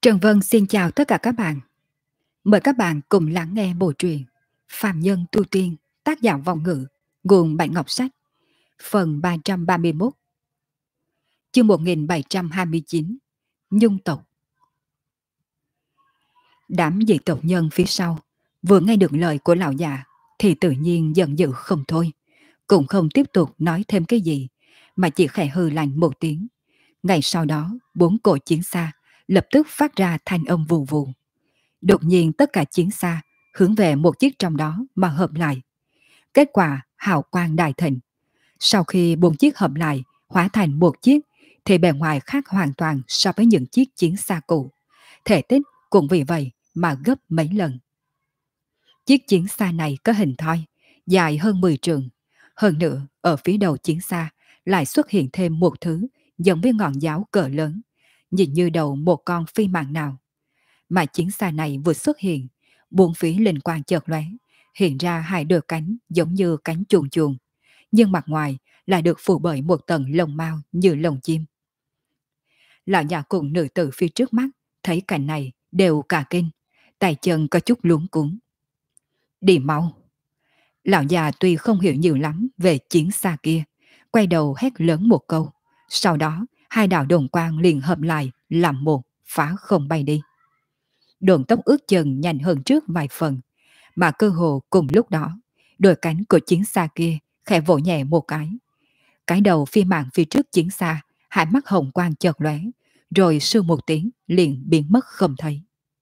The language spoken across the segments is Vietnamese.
Trần Vân xin chào tất cả các bạn. Mời các bạn cùng lắng nghe bộ truyện Phàm Nhân Tu Tiên, tác giả Vọng Ngữ, nguồn Bản Ngọc Sách, phần 331, chương 1729, Nhung tộc. Đám dị tộc nhân phía sau vừa nghe được lời của lão già thì tự nhiên giận dữ không thôi, cũng không tiếp tục nói thêm cái gì, mà chỉ khẽ hừ lạnh một tiếng. Ngay sau đó, bốn cỗ chiến xa lập tức phát ra thanh âm vù vù. Đột nhiên tất cả chiến xa hướng về một chiếc trong đó mà hợp lại. Kết quả hào quang đại thịnh. Sau khi bốn chiếc hợp lại hóa thành một chiếc thì bề ngoài khác hoàn toàn so với những chiếc chiến xa cũ. Thể tích cũng vì vậy mà gấp mấy lần. Chiếc chiến xa này có hình thoi, dài hơn 10 trượng. Hơn nữa, ở phía đầu chiến xa lại xuất hiện thêm một thứ giống với ngọn giáo cỡ lớn, nhìn như đầu một con phi màng nào. Mà chiến xa này vừa xuất hiện, bốn phía linh quang chợt lóe, hiện ra hai đôi cánh giống như cánh chuồn chuồn, nhưng mặt ngoài lại được phủ bởi một tầng lông mao như lông chim. Lão già cùng nữ tử phía trước mắt thấy cảnh này đều cả kinh, tay chân có chút luống cuống. Đi mau! Lão già tuy không hiểu nhiều lắm về chiến xa kia, quay đầu hét lớn một câu, sau đó hai đạo đồn quang liền hợp lại làm một, phá không bay đi. Độn tốc ước chừng nhanh hơn trước vài phần, mà cơ hồ cùng lúc đó, đôi cánh của chiến xa kia khẽ vỗ nhẹ một cái. Cái đầu phi màng phía trước chiến xa, hai mắt hồng quang chợt lóe, rồi sư một tiếng liền biến mất không thấy.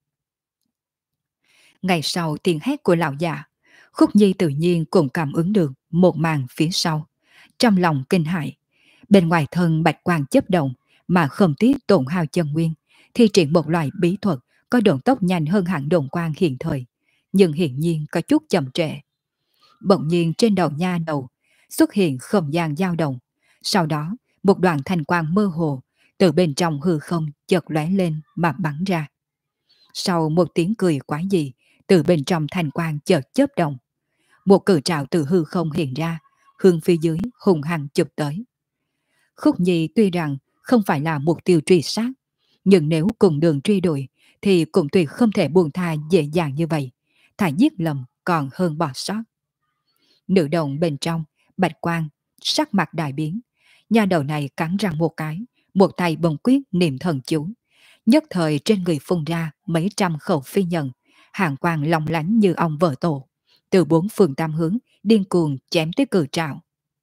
Ngày sau tiếng hét của lão già, Khúc Nhi tự nhiên cũng cảm ứng được một màn phía sau. Trong lòng kinh hãi, bên ngoài thân bạch quang chớp động mà không tiếc tổn hao chân nguyên, thi triển một loại bí thuật có độ tốc nhanh hơn hẳn đồn quang hiện thời, nhưng hiển nhiên có chút chậm trễ. Bỗng nhiên trên đầu nha đầu xuất hiện không gian dao động, sau đó một đoạn thanh quang mơ hồ từ bên trong hư không chợt lóe lên mà bắn ra. Sau một tiếng cười quái dị, từ bên trong thanh quang chợt chớp động, một cự trảo từ hư không hiện ra, hướng phía dưới hùng hăng chụp tới. Khúc Nhi tuy rằng không phải là mục tiêu truy sát, nhưng nếu cùng đường truy đuổi thì cũng tuyệt không thể buông tha dễ dàng như vậy. Thà giết lầm còn hơn bỏ sót. Nữ đồng bên trong, bạch quang, sắc mặt đại biến. Nhà đầu này cắn răng một cái, một tay bồng quyết niệm thần chú. Nhất thời trên người phun ra mấy trăm khẩu phi nhận, hàng quang long lánh như ong vỡ tổ. Từ bốn phương tam hướng, điên cuồng chém tới cự trảo.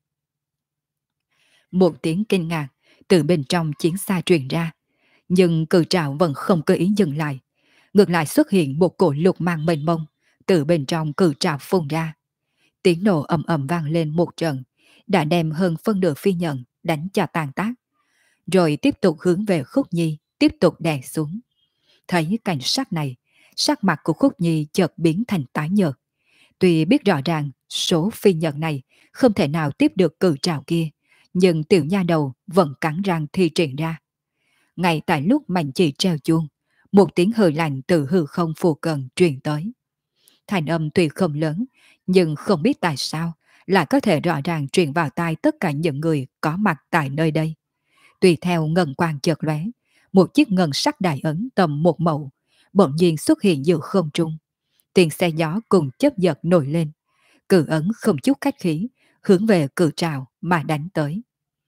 Một tiếng kinh ngạc từ bên trong chiến xa truyền ra, nhưng cự trảo vẫn không có ý dừng lại. Ngược lại xuất hiện một cổ lục mang mênh mông, từ bên trong cự trảo phun ra. Tiếng nổ ầm ầm vang lên một trận, đã đem hơn phân nửa phi nhận đánh cho tàn tác. Rồi tiếp tục hướng về Khúc Nhi, tiếp tục đè xuống. Thấy cảnh sát này, sắc mặt của Khúc Nhi chợt biến thành tái nhợt. Tuy biết rõ ràng số phi nhận này không thể nào tiếp được cự trảo kia, nhưng tiểu nha đầu vẫn cắn răng thi triển ra. Ngay tại lúc mạnh chỉ treo chuông, một tiếng hừ lạnh từ hư không phù cận truyền tới. Thành âm tuy không lớn, nhưng không biết tại sao lại có thể rõ ràng truyền vào tai tất cả những người có mặt tại nơi đây. Tùy theo ngân quang chợt lóe, một chiếc ngân sắc đại ấn tầm một mẫu, bỗng nhiên xuất hiện giữa không trung. Tiếng xe gió cùng chớp giật nổi lên, cự ấn không chút khách khí, hướng về cự trào mà đánh tới.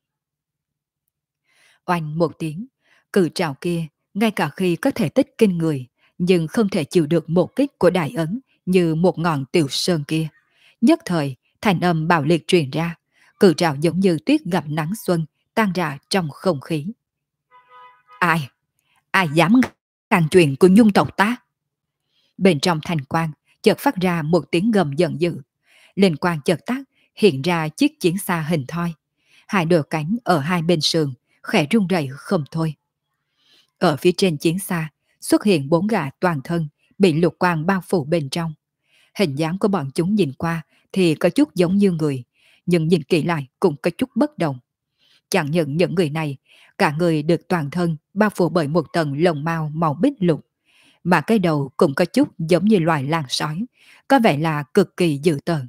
Oanh một tiếng, cự trào kia, ngay cả khi có thể tích kinh người, nhưng không thể chịu được một kích của đại ấn như một ngọn tiểu sơn kia. Nhất thời, thành âm bạo liệt truyền ra, cự trào giống như tuyết gặp nắng xuân, tan ra trong không khí. Ai? Ai dám ngăn chuyện của nhung tộc ta? Bên trong thành quang, chợt phát ra một tiếng gầm giận dữ. Lên quang chợt tắt, hiện ra chiếc chiến xa hình thoi. Hai đôi cánh ở hai bên sườn, khẽ rung rẩy không thôi. Ở phía trên chiến xa, xuất hiện bốn gã toàn thân, bị lục quang bao phủ bên trong. Hình dáng của bọn chúng nhìn qua thì có chút giống như người, nhưng nhìn kỹ lại cũng có chút bất đồng. Chẳng những người này, cả người được toàn thân bao phủ bởi một tầng lông mao màu bích lục, mà cái đầu cũng có chút giống như loài lang sói, có vẻ là cực kỳ dữ tợn.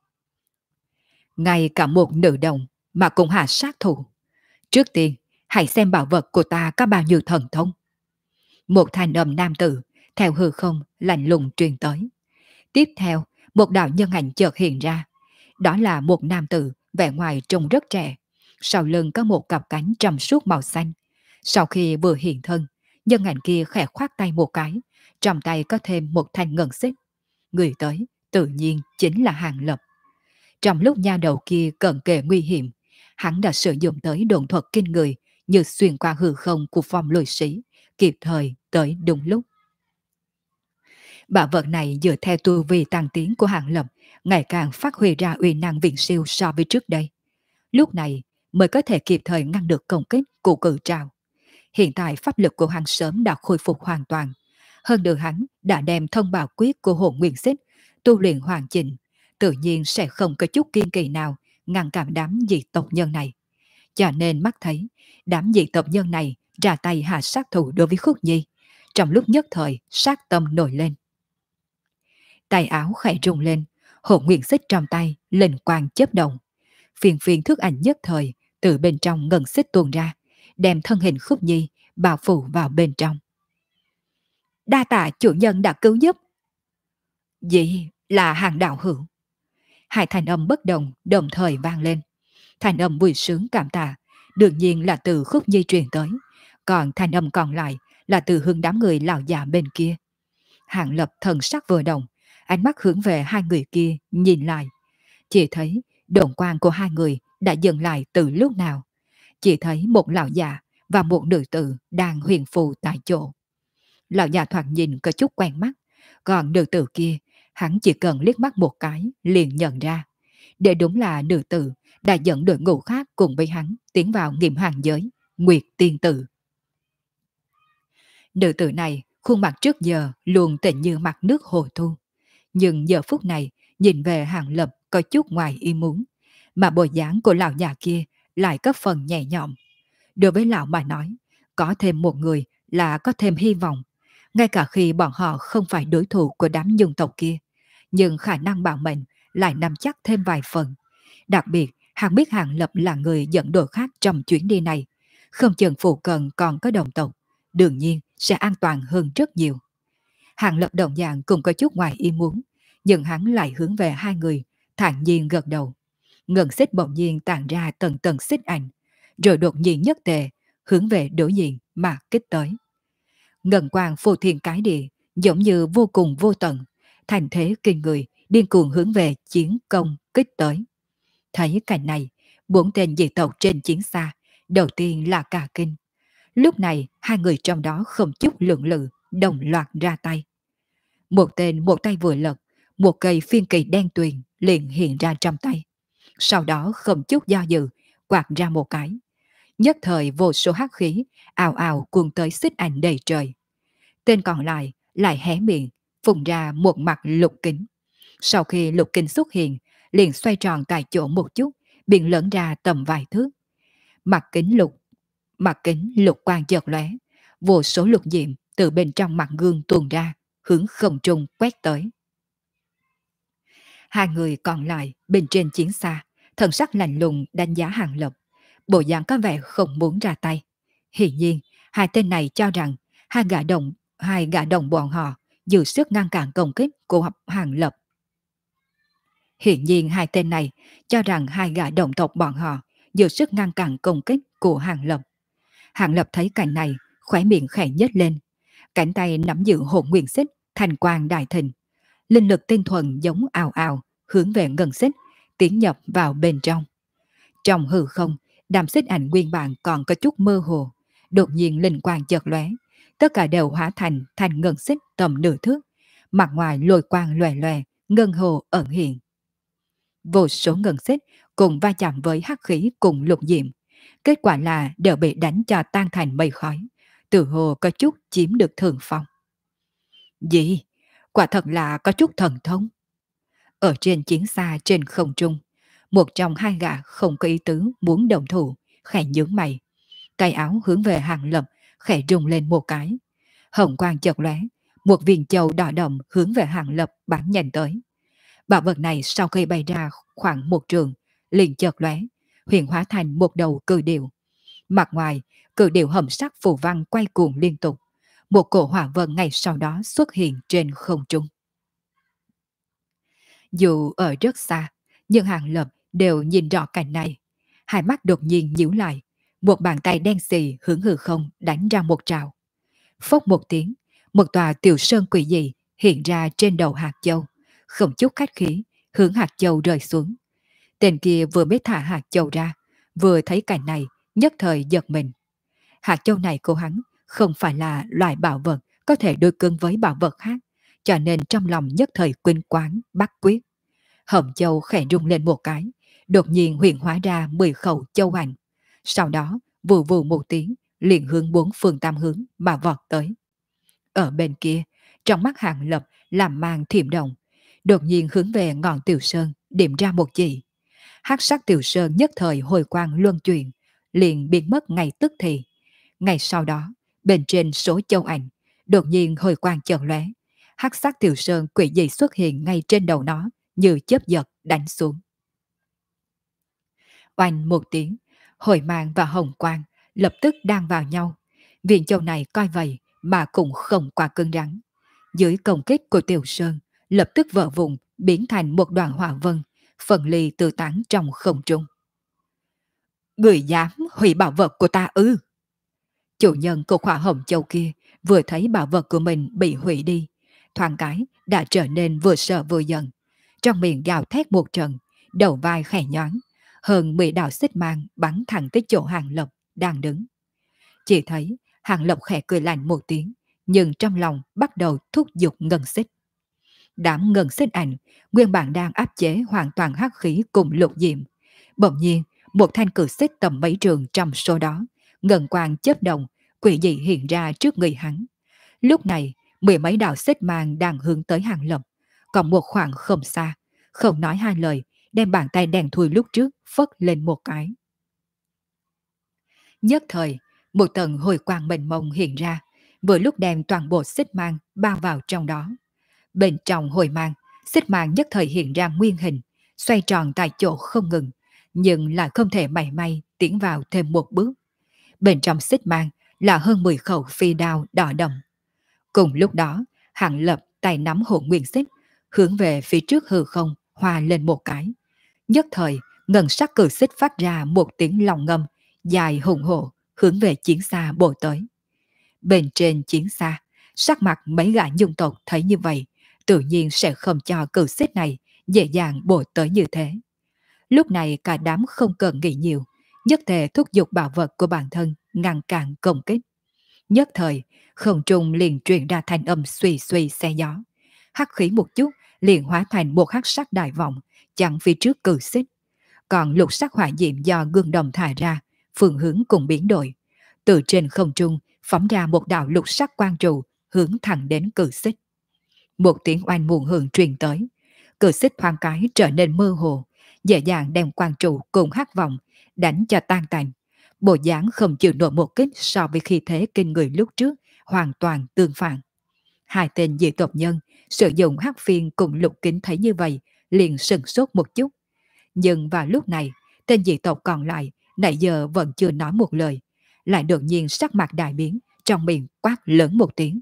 Ngay cả một nữ đồng mà cũng hạ sát thủ. Trước tiên, hãy xem bảo vật của ta có bao nhiêu thần thông. Một thanh âm nam tử theo hư không lạnh lùng truyền tới. Tiếp theo, một đạo nhân ảnh chợt hiện ra. Đó là một nam tử vẻ ngoài trông rất trẻ. Sau lưng có một cặp cánh trong suốt màu xanh. Sau khi vừa hiện thân, nhân ảnh kia khẽ khoát tay một cái. Trong tay có thêm một thanh ngân xích. Người tới tự nhiên chính là Hàng Lập. Trong lúc nha đầu kia cận kề nguy hiểm, hắn đã sử dụng tới độn thuật kinh người như xuyên qua hư không của phong lôi sĩ, kịp thời tới đúng lúc. Bảo vật này dựa theo tu vi tăng tiến của Hàng Lập, ngày càng phát huy ra uy năng viễn siêu so với trước đây. Lúc này mới có thể kịp thời ngăn được công kích của cự trào. Hiện tại pháp lực của hắn sớm đã khôi phục hoàn toàn. Hơn nữa hắn đã đem thông bào quyết của hồn nguyên xích tu luyện hoàn chỉnh, tự nhiên sẽ không có chút kiên kỳ nào ngăn cản đám dị tộc nhân này. Cho nên mắt thấy đám dị tộc nhân này ra tay hạ sát thủ đối với Khúc Nhi. Trong lúc nhất thời sát tâm nổi lên. Tay áo khẽ rung lên, hồn nguyên xích trong tay linh quang chớp động. Phiền phiền thức ảnh nhất thời từ bên trong ngân xích tuôn ra, đem thân hình Khúc Nhi bao phủ vào bên trong. Đa tạ chủ nhân đã cứu giúp. Vậy là Hàng đạo hữu. Hai thành âm bất đồng đồng thời vang lên. Thành âm vui sướng cảm tạ đương nhiên là từ Khúc Nhi truyền tới, còn thành âm còn lại là từ hướng đám người lão già bên kia. Hàng Lập thần sắc vừa động, ánh mắt hướng về hai người kia nhìn lại. Chỉ thấy đồn quang của hai người đã dừng lại từ lúc nào. Chỉ thấy một lão già và một nữ tử đang huyền phù tại chỗ. Lão già thoạt nhìn có chút quen mắt, còn nữ tử kia hắn chỉ cần liếc mắt một cái liền nhận ra. Để đúng là nữ tử đã dẫn đội ngũ khác cùng với hắn tiến vào nghiệm hàng giới, Nguyệt Tiên Tử. Nữ tử này khuôn mặt trước giờ luôn tịnh như mặt nước hồ thu. Nhưng giờ phút này nhìn về Hàng Lập có chút ngoài ý muốn, mà bộ dáng của lão già kia lại có phần nhẹ nhõm. Đối với lão mà nói, có thêm một người là có thêm hy vọng, ngay cả khi bọn họ không phải đối thủ của đám nhân tộc kia, nhưng khả năng bảo mệnh lại nắm chắc thêm vài phần. Đặc biệt, hắn biết Hàng Lập là người dẫn đội khác trong chuyến đi này, không chừng phụ cận còn có đồng tộc, đương nhiên sẽ an toàn hơn rất nhiều. Hàng Lập đồng dạng cũng có chút ngoài ý muốn, nhưng hắn lại hướng về hai người, thản nhiên gật đầu. Ngân xích bỗng nhiên tàn ra tầng tầng xích ảnh, rồi đột nhiên nhất tề, hướng về đối diện mà kích tới. Ngân quang phô thiên cái địa, giống như vô cùng vô tận, thành thế kinh người, điên cuồng hướng về chiến công kích tới. Thấy cảnh này, bốn tên dị tộc trên chiến xa, đầu tiên là cả kinh. Lúc này, hai người trong đó không chút lượng lự, đồng loạt ra tay. Một tên một tay vừa lật, một cây phiên kỳ đen tuyền liền hiện ra trong tay. Sau đó không chút do dự, quạt ra một cái. Nhất thời vô số hắc khí, ào ào cuồng tới xích ảnh đầy trời. Tên còn lại hé miệng, phun ra một mặt lục kính. Sau khi lục kính xuất hiện, liền xoay tròn tại chỗ một chút, biến lớn ra tầm vài thước. Mặt kính lục quang chợt lóe, vô số lục diệm từ bên trong mặt gương tuôn ra, hướng không trung quét tới. Hai người còn lại bên trên chiến xa, thần sắc lạnh lùng đánh giá Hàng Lập, bộ dạng có vẻ không muốn ra tay. Hiển nhiên, hai tên này cho rằng hai gã đồng bọn họ dư sức ngăn cản công kích của Hàng Lập. Hiển nhiên hai tên này cho rằng hai gã đồng tộc bọn họ dư sức ngăn cản công kích của Hàng Lập. Hàng Lập thấy cảnh này, khóe miệng khẽ nhếch lên, cánh tay nắm giữ hồn nguyên xích, thành quang đại thịnh. Linh lực tinh thuần giống ào ào, hướng về ngân xích, tiến nhập vào bên trong. Trong hư không, đám xích ảnh nguyên bản còn có chút mơ hồ, đột nhiên linh quang chợt lóe, tất cả đều hóa thành ngân xích tầm nửa thước, mặt ngoài lôi quang lòe lòe, ngân hồ ẩn hiện. Vô số ngân xích cùng va chạm với hắc khí cùng lục diệm, kết quả là đều bị đánh cho tan thành mây khói, từ hồ có chút chiếm được thượng phong. Gì? Quả thật là có chút thần thông. Ở trên chiến xa trên không trung, một trong hai gã không có ý tứ muốn đồng thủ, khẽ nhướng mày. Tay áo hướng về Hàng Lập, khẽ rung lên một cái. Hồng quang chợt lóe, một viên châu đỏ đậm hướng về Hàng Lập bắn nhanh tới. Bảo vật này sau khi bay ra khoảng một trường, liền chợt lóe, huyền hóa thành một đầu cự điểu. Mặt ngoài, cự điểu hầm sắc phù văn quay cuồng liên tục. một cổ hỏa vân ngày sau đó xuất hiện trên không trung. Dù ở rất xa, nhưng Hàng Lập đều nhìn rõ cảnh này. Hai mắt đột nhiên nhíu lại, một bàn tay đen xì hướng hư không đánh ra một trào. Phốc một tiếng, một tòa tiểu sơn quỷ dị hiện ra trên đầu hạt châu, không chút khách khí, hướng hạt châu rơi xuống. Tên kia vừa mới thả hạt châu ra, vừa thấy cảnh này, nhất thời giật mình. Hạt châu này của hắn không phải là loại bảo vật có thể đối cứng với bảo vật khác, cho nên trong lòng nhất thời quyến quán, bắt quyết. Hồng châu khẽ rung lên một cái, đột nhiên huyện hóa ra 10 khẩu châu ảnh. Sau đó, vù vù một tiếng, liền hướng bốn phương tam hướng mà vọt tới. Ở bên kia, trong mắt Hàng Lập làm mang thiểm động, đột nhiên hướng về ngọn tiểu sơn điểm ra một chỉ. Hắc sắc tiểu sơn nhất thời hồi quang luân chuyển, liền biến mất ngay tức thì. Ngay sau đó, bên trên số châu ảnh, đột nhiên hồi quang chợt lóe, hắc sắc tiểu sơn quỷ dị xuất hiện ngay trên đầu nó, như chớp giật đánh xuống. Oanh một tiếng, hồi mang và hồng quang lập tức đan vào nhau. Viên châu này coi vậy mà cũng không quá cứng rắn. Dưới công kích của tiểu sơn, lập tức vỡ vụn biến thành một đoàn hỏa vân, phần ly tự tán trong không trung. Người dám hủy bảo vật của ta ư? Chủ nhân của khỏa hồng châu kia vừa thấy bảo vật của mình bị hủy đi, thoáng cái đã trở nên vừa sợ vừa giận. Trong miệng gào thét một trận, đầu vai khẽ nhoáng, hơn 10 đạo xích mang bắn thẳng tới chỗ Hàng Lập đang đứng. Chỉ thấy Hàng Lập khẽ cười lạnh một tiếng, nhưng trong lòng bắt đầu thúc giục ngân xích. Đám ngân xích ảnh nguyên bản đang áp chế hoàn toàn hắc khí cùng lục diệm. Bỗng nhiên, một thanh cử xích tầm mấy trường trong số đó, ngân quang chớp động, quỷ dị hiện ra trước người hắn. Lúc này, 10 mấy đạo xích mang đang hướng tới Hàng Lập, còn một khoảng không xa, không nói hai lời, đem bàn tay đèn thui lúc trước phất lên một cái. Nhất thời, một tầng hồi quang mênh mông hiện ra, vừa lúc đem toàn bộ xích mang bao vào trong đó. Bên trong hồi mang, xích mang nhất thời hiện ra nguyên hình, xoay tròn tại chỗ không ngừng, nhưng lại không thể mảy may tiến vào thêm một bước. Bên trong xích mang là hơn 10 khẩu phi đao đỏ đậm. Cùng lúc đó, Hàng Lập tay nắm hồn nguyên xích, hướng về phía trước hư không, hòa lên một cái. Nhất thời, ngân sắc cử xích phát ra một tiếng lòng ngâm, dài hùng hổ, hướng về chiến xa bổ tới. Bên trên chiến xa, sắc mặt mấy gã nhung tộc thấy như vậy, tự nhiên sẽ không cho cử xích này dễ dàng bổ tới như thế. Lúc này cả đám không cần nghĩ nhiều, nhất thể thúc giục bảo vật của bản thân ngăn cản công kích. Nhất thời, không trung liền truyền ra thanh âm suy suy xe gió. Hắc khí một chút liền hóa thành một hắc sắc đại vọng, chặn phía trước cử xích. Còn lục sắc hỏa diệm do gương đồng thải ra, phương hướng cùng biến đổi. Từ trên không trung phóng ra một đạo lục sắc quang trụ hướng thẳng đến cử xích. Một tiếng oanh muộn hưởng truyền tới. Cử xích thoáng cái trở nên mơ hồ, dễ dàng đem quang trụ cùng hắc vọng đánh cho tan tành. Bộ dáng không chịu nổi một kích so với khi thế kinh người lúc trước, hoàn toàn tương phản. Hai tên dị tộc nhân sử dụng hắc phiên cùng lục kính thấy như vậy, liền sừng sốt một chút. Nhưng vào lúc này, tên dị tộc còn lại nãy giờ vẫn chưa nói một lời, lại đột nhiên sắc mặt đại biến, trong miệng quát lớn một tiếng.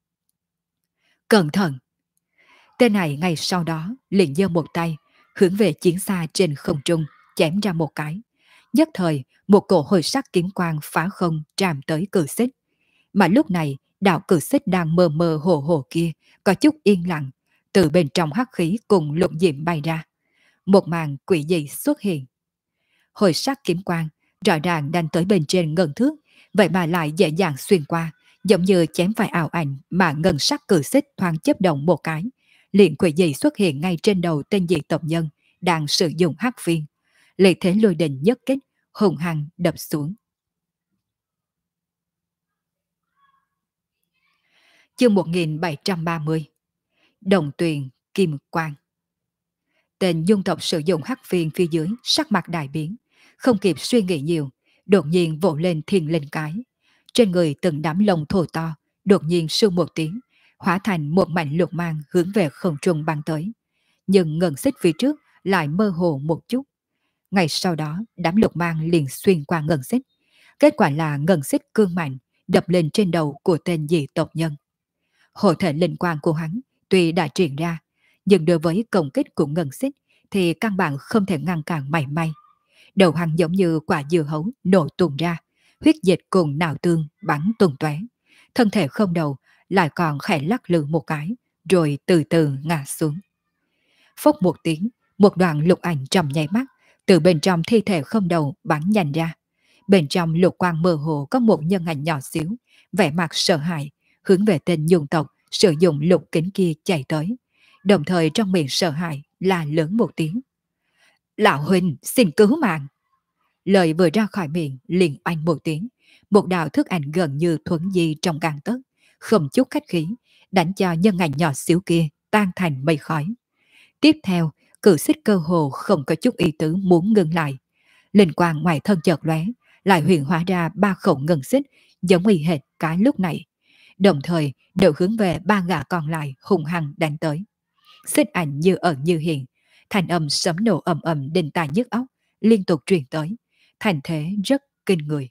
Cẩn thận! Tên này ngay sau đó liền giơ một tay, hướng về chiến xa trên không trung, chém ra một cái. Nhất thời, một cổ hồi sắc kiếm quang phá không tràm tới cử xích. Mà lúc này, đạo cử xích đang mờ mờ hồ hồ kia, có chút yên lặng, từ bên trong hắc khí cùng lục diệm bay ra. Một màn quỷ dị xuất hiện. Hồi sắc kiếm quang, rõ ràng đang tới bên trên ngân thước, vậy mà lại dễ dàng xuyên qua, giống như chém phải ảo ảnh mà ngân sắc cử xích thoáng chớp động một cái. Liền quỷ dị xuất hiện ngay trên đầu tên dị tộc nhân đang sử dụng hắc phiên. Lợi thế lôi đình nhất kích, hùng hăng đập xuống. Chương 1730. Đồng tuyền kim quang. Tên dung tộc sử dụng hắc phiên phía dưới sắc mặt đại biến, không kịp suy nghĩ nhiều, đột nhiên vỗ lên thiên linh cái. Trên người từng đám lông thô to, đột nhiên sưu một tiếng, hóa thành một mảnh lục mang hướng về không trung băng tới. Nhưng ngân xích phía trước lại mơ hồ một chút. Ngay sau đó, đám lục mang liền xuyên qua ngân xích. Kết quả là ngân xích cương mạnh, đập lên trên đầu của tên dị tộc nhân. Hộ thể linh quang của hắn tuy đã truyền ra, nhưng đối với công kích của Ngân Xích thì căn bản không thể ngăn cản mảy may. Đầu hắn giống như quả dưa hấu nổ tung ra, huyết dịch cùng não tương bắn tung tóe. Thân thể không đầu lại còn khẽ lắc lư một cái, rồi từ từ ngã xuống. Phốc một tiếng, một đoạn lục ảnh trong nháy mắt, từ bên trong thi thể không đầu bắn nhanh ra. Bên trong lục quang mơ hồ có một nhân ảnh nhỏ xíu, vẻ mặt sợ hãi, hướng về tên nhung tộc sử dụng lục kính kia chạy tới. Đồng thời trong miệng sợ hãi là lớn một tiếng. Lão huynh xin cứu mạng. Lời vừa ra khỏi miệng liền oanh một tiếng. Một đạo thức ảnh gần như thuấn di trong gang tấc, không chút khách khí, đánh cho nhân ảnh nhỏ xíu kia tan thành mây khói. Tiếp theo, cự xích cơ hồ không có chút ý tứ muốn ngừng lại. Linh quang ngoài thân chợt lóe, lại huyền hóa ra 3 khẩu ngân xích giống y hệt cái lúc này. Đồng thời đều hướng về 3 gã còn lại hùng hăng đánh tới. Xích ảnh như ẩn như hiện, thành âm sấm nổ ầm ầm đinh tai nhức óc liên tục truyền tới, thành thế rất kinh người.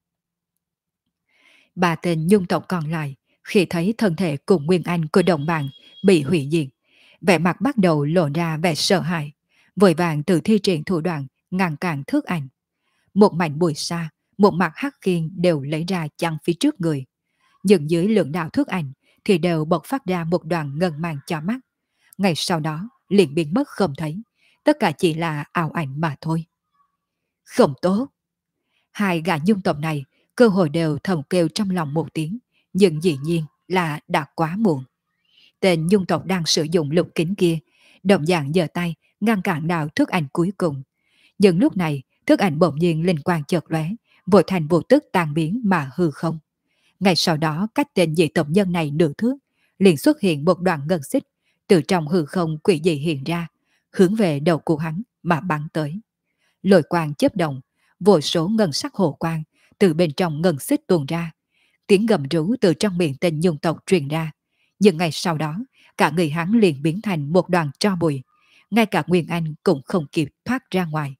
3 tên nhung tộc còn lại khi thấy thân thể cùng nguyên anh của đồng bạn bị hủy diệt, vẻ mặt bắt đầu lộ ra vẻ sợ hãi, vội vàng từ thi triển thủ đoạn ngăn cản thước ảnh. Một mảnh bụi xa, một mặt hắc khiên đều lấy ra chắn phía trước người. Nhưng dưới lượng đạo thước ảnh thì đều bộc phát ra một đoàn ngân mang cho mắt. Ngay sau đó liền biến mất không thấy, tất cả chỉ là ảo ảnh mà thôi. Không tốt. Hai gã nhung tộc này cơ hội đều thầm kêu trong lòng một tiếng, nhưng dĩ nhiên là đã quá muộn. Tên nhung tộc đang sử dụng lục kính kia, đồng dạng giơ tay ngăn cản đạo thức ảnh cuối cùng. Nhưng lúc này, thức ảnh bỗng nhiên linh quang chợt lóe, vội thành vô tức tan biến mà hư không. Ngay sau đó, cách tên dị tộc nhân này nửa thước, liền xuất hiện một đoạn ngân xích, từ trong hư không quỷ dị hiện ra, hướng về đầu của hắn mà bắn tới. Lôi quang chớp động, vô số ngân sắc hồ quang từ bên trong ngân xích tuôn ra, tiếng gầm rú từ trong miệng tên nhung tộc truyền ra. Nhưng ngay sau đó, cả người hắn liền biến thành một đoàn tro bụi, ngay cả Nguyên Anh cũng không kịp thoát ra ngoài.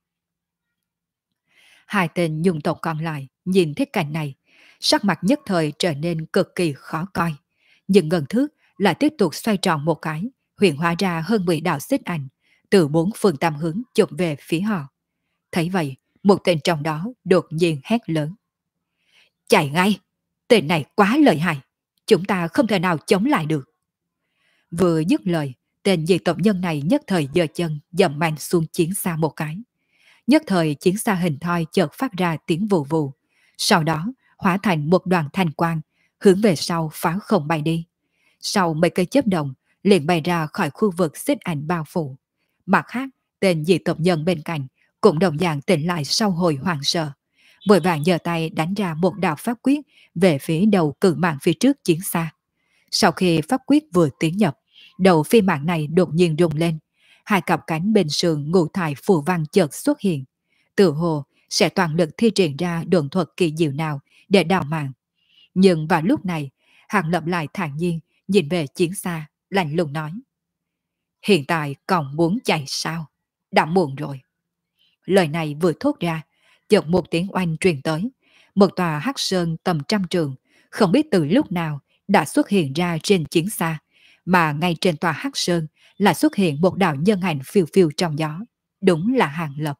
Hai tên nhung tộc còn lại nhìn thấy cảnh này, sắc mặt nhất thời trở nên cực kỳ khó coi. Nhưng ngân thước lại tiếp tục xoay tròn một cái, hiện hóa ra hơn 10 đạo xích ảnh, từ 4 phương tam hướng chụp về phía họ. Thấy vậy, một tên trong đó đột nhiên hét lớn. Chạy ngay! Tên này quá lợi hại! Chúng ta không thể nào chống lại được. Vừa dứt lời, tên dị tộc nhân này nhất thời giơ chân dậm mạnh xuống chiến xa một cái. Nhất thời chiến xa hình thoi chợt phát ra tiếng vù vù, sau đó hóa thành một đoàn thanh quang, hướng về sau phá không bay đi. Sau mấy cây chớp động, liền bay ra khỏi khu vực xích ảnh bao phủ. Mặt khác, tên dị tộc nhân bên cạnh cũng đồng dạng tỉnh lại sau hồi hoảng sợ, vội vàng giơ tay đánh ra một đạo pháp quyết về phía đầu cự mạng phía trước chiến xa. Sau khi pháp quyết vừa tiến nhập, đầu phi mạng này đột nhiên rung lên, hai cặp cánh bên sườn ngũ thải phù văn chợt xuất hiện, tự hồ sẽ toàn lực thi triển ra độn thuật kỳ diệu nào để đào mạng. Nhưng vào lúc này, Hàng Lập lại thản nhiên nhìn về chiến xa, lạnh lùng nói: Hiện tại còn muốn chạy sao? Đã muộn rồi. Lời này vừa thốt ra, chợt một tiếng oanh truyền tới, một tòa hắc sơn tầm trăm trường, không biết từ lúc nào đã xuất hiện ra trên chiến xa, mà ngay trên tòa hắc sơn là xuất hiện một đạo nhân ảnh phiêu phiêu trong gió. Đúng là Hàng Lập.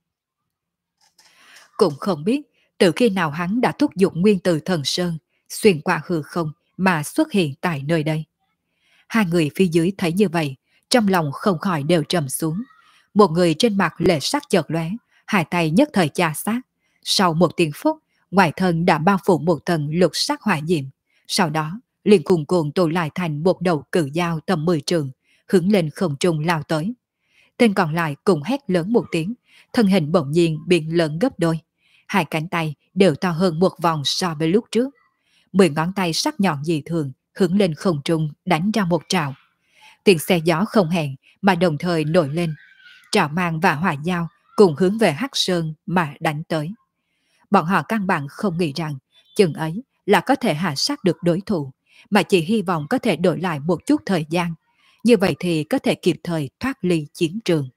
Cũng không biết từ khi nào hắn đã thúc giục nguyên từ thần sơn, xuyên qua hư không mà xuất hiện tại nơi đây. Hai người phía dưới thấy như vậy, trong lòng không khỏi đều trầm xuống. Một người trên mặt lệ sắc chợt lóe, hai tay nhất thời chà sát. Sau một tiếng phút, ngoài thân đã bao phủ một tầng lục sắc hỏa diệm. Sau đó, liền cuồn cuộn tụ lại thành một đầu cự dao tầm 10 trường, hướng lên không trung lao tới. Tên còn lại cùng hét lớn một tiếng, thân hình bỗng nhiên biến lớn gấp đôi. Hai cánh tay đều to hơn một vòng so với lúc trước. 10 ngón tay sắc nhọn dị thường hướng lên không trung đánh ra một trào. Tiếng xe gió không hẹn mà đồng thời nổi lên. Trào mang và hỏa dao cùng hướng về Hắc Sơn mà đánh tới. Bọn họ căn bản không nghĩ rằng chừng ấy là có thể hạ sát được đối thủ, mà chỉ hy vọng có thể đổi lại một chút thời gian. Như vậy thì có thể kịp thời thoát ly chiến trường.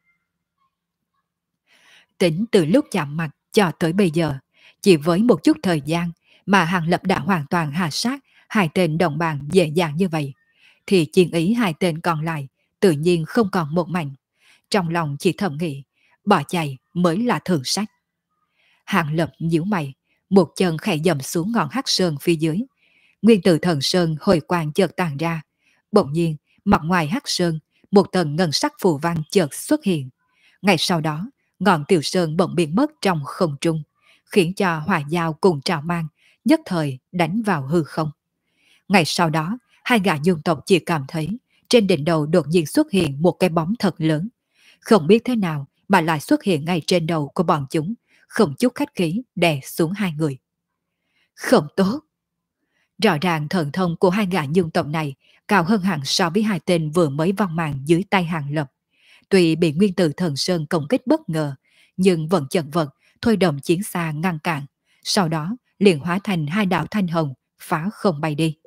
Tính từ lúc chạm mặt cho tới bây giờ, chỉ với một chút thời gian mà Hàng Lập đã hoàn toàn hạ sát hai tên đồng bạn dễ dàng như vậy, thì chiến ý hai tên còn lại tự nhiên không còn một mảnh. Trong lòng chỉ thầm nghĩ, bỏ chạy mới là thường sách. Hàng Lập nhíu mày, một chân khẽ dầm xuống ngọn hắc sơn phía dưới. Nguyên tử thần sơn hồi quang chợt tàn ra. Bỗng nhiên, mặt ngoài hắc sơn, một tầng ngân sắc phù văn chợt xuất hiện. Ngay sau đó, ngọn tiểu sơn bỗng biến mất trong không trung, khiến cho hỏa giao cùng trào mang nhất thời đánh vào hư không. Ngay sau đó, hai gã dương tộc chỉ cảm thấy trên đỉnh đầu đột nhiên xuất hiện một cái bóng thật lớn. Không biết thế nào mà lại xuất hiện ngay trên đầu của bọn chúng, không chút khách khí đè xuống hai người. Không tốt! Rõ ràng thần thông của hai gã dương tộc này cao hơn hẳn so với hai tên vừa mới vong mạng dưới tay Hàng Lập. Tuy bị nguyên tử thần sơn công kích bất ngờ, nhưng vẫn chật vật thôi động chiến xa ngăn cản. Sau đó liền hóa thành hai đạo thanh hồng phá không bay đi.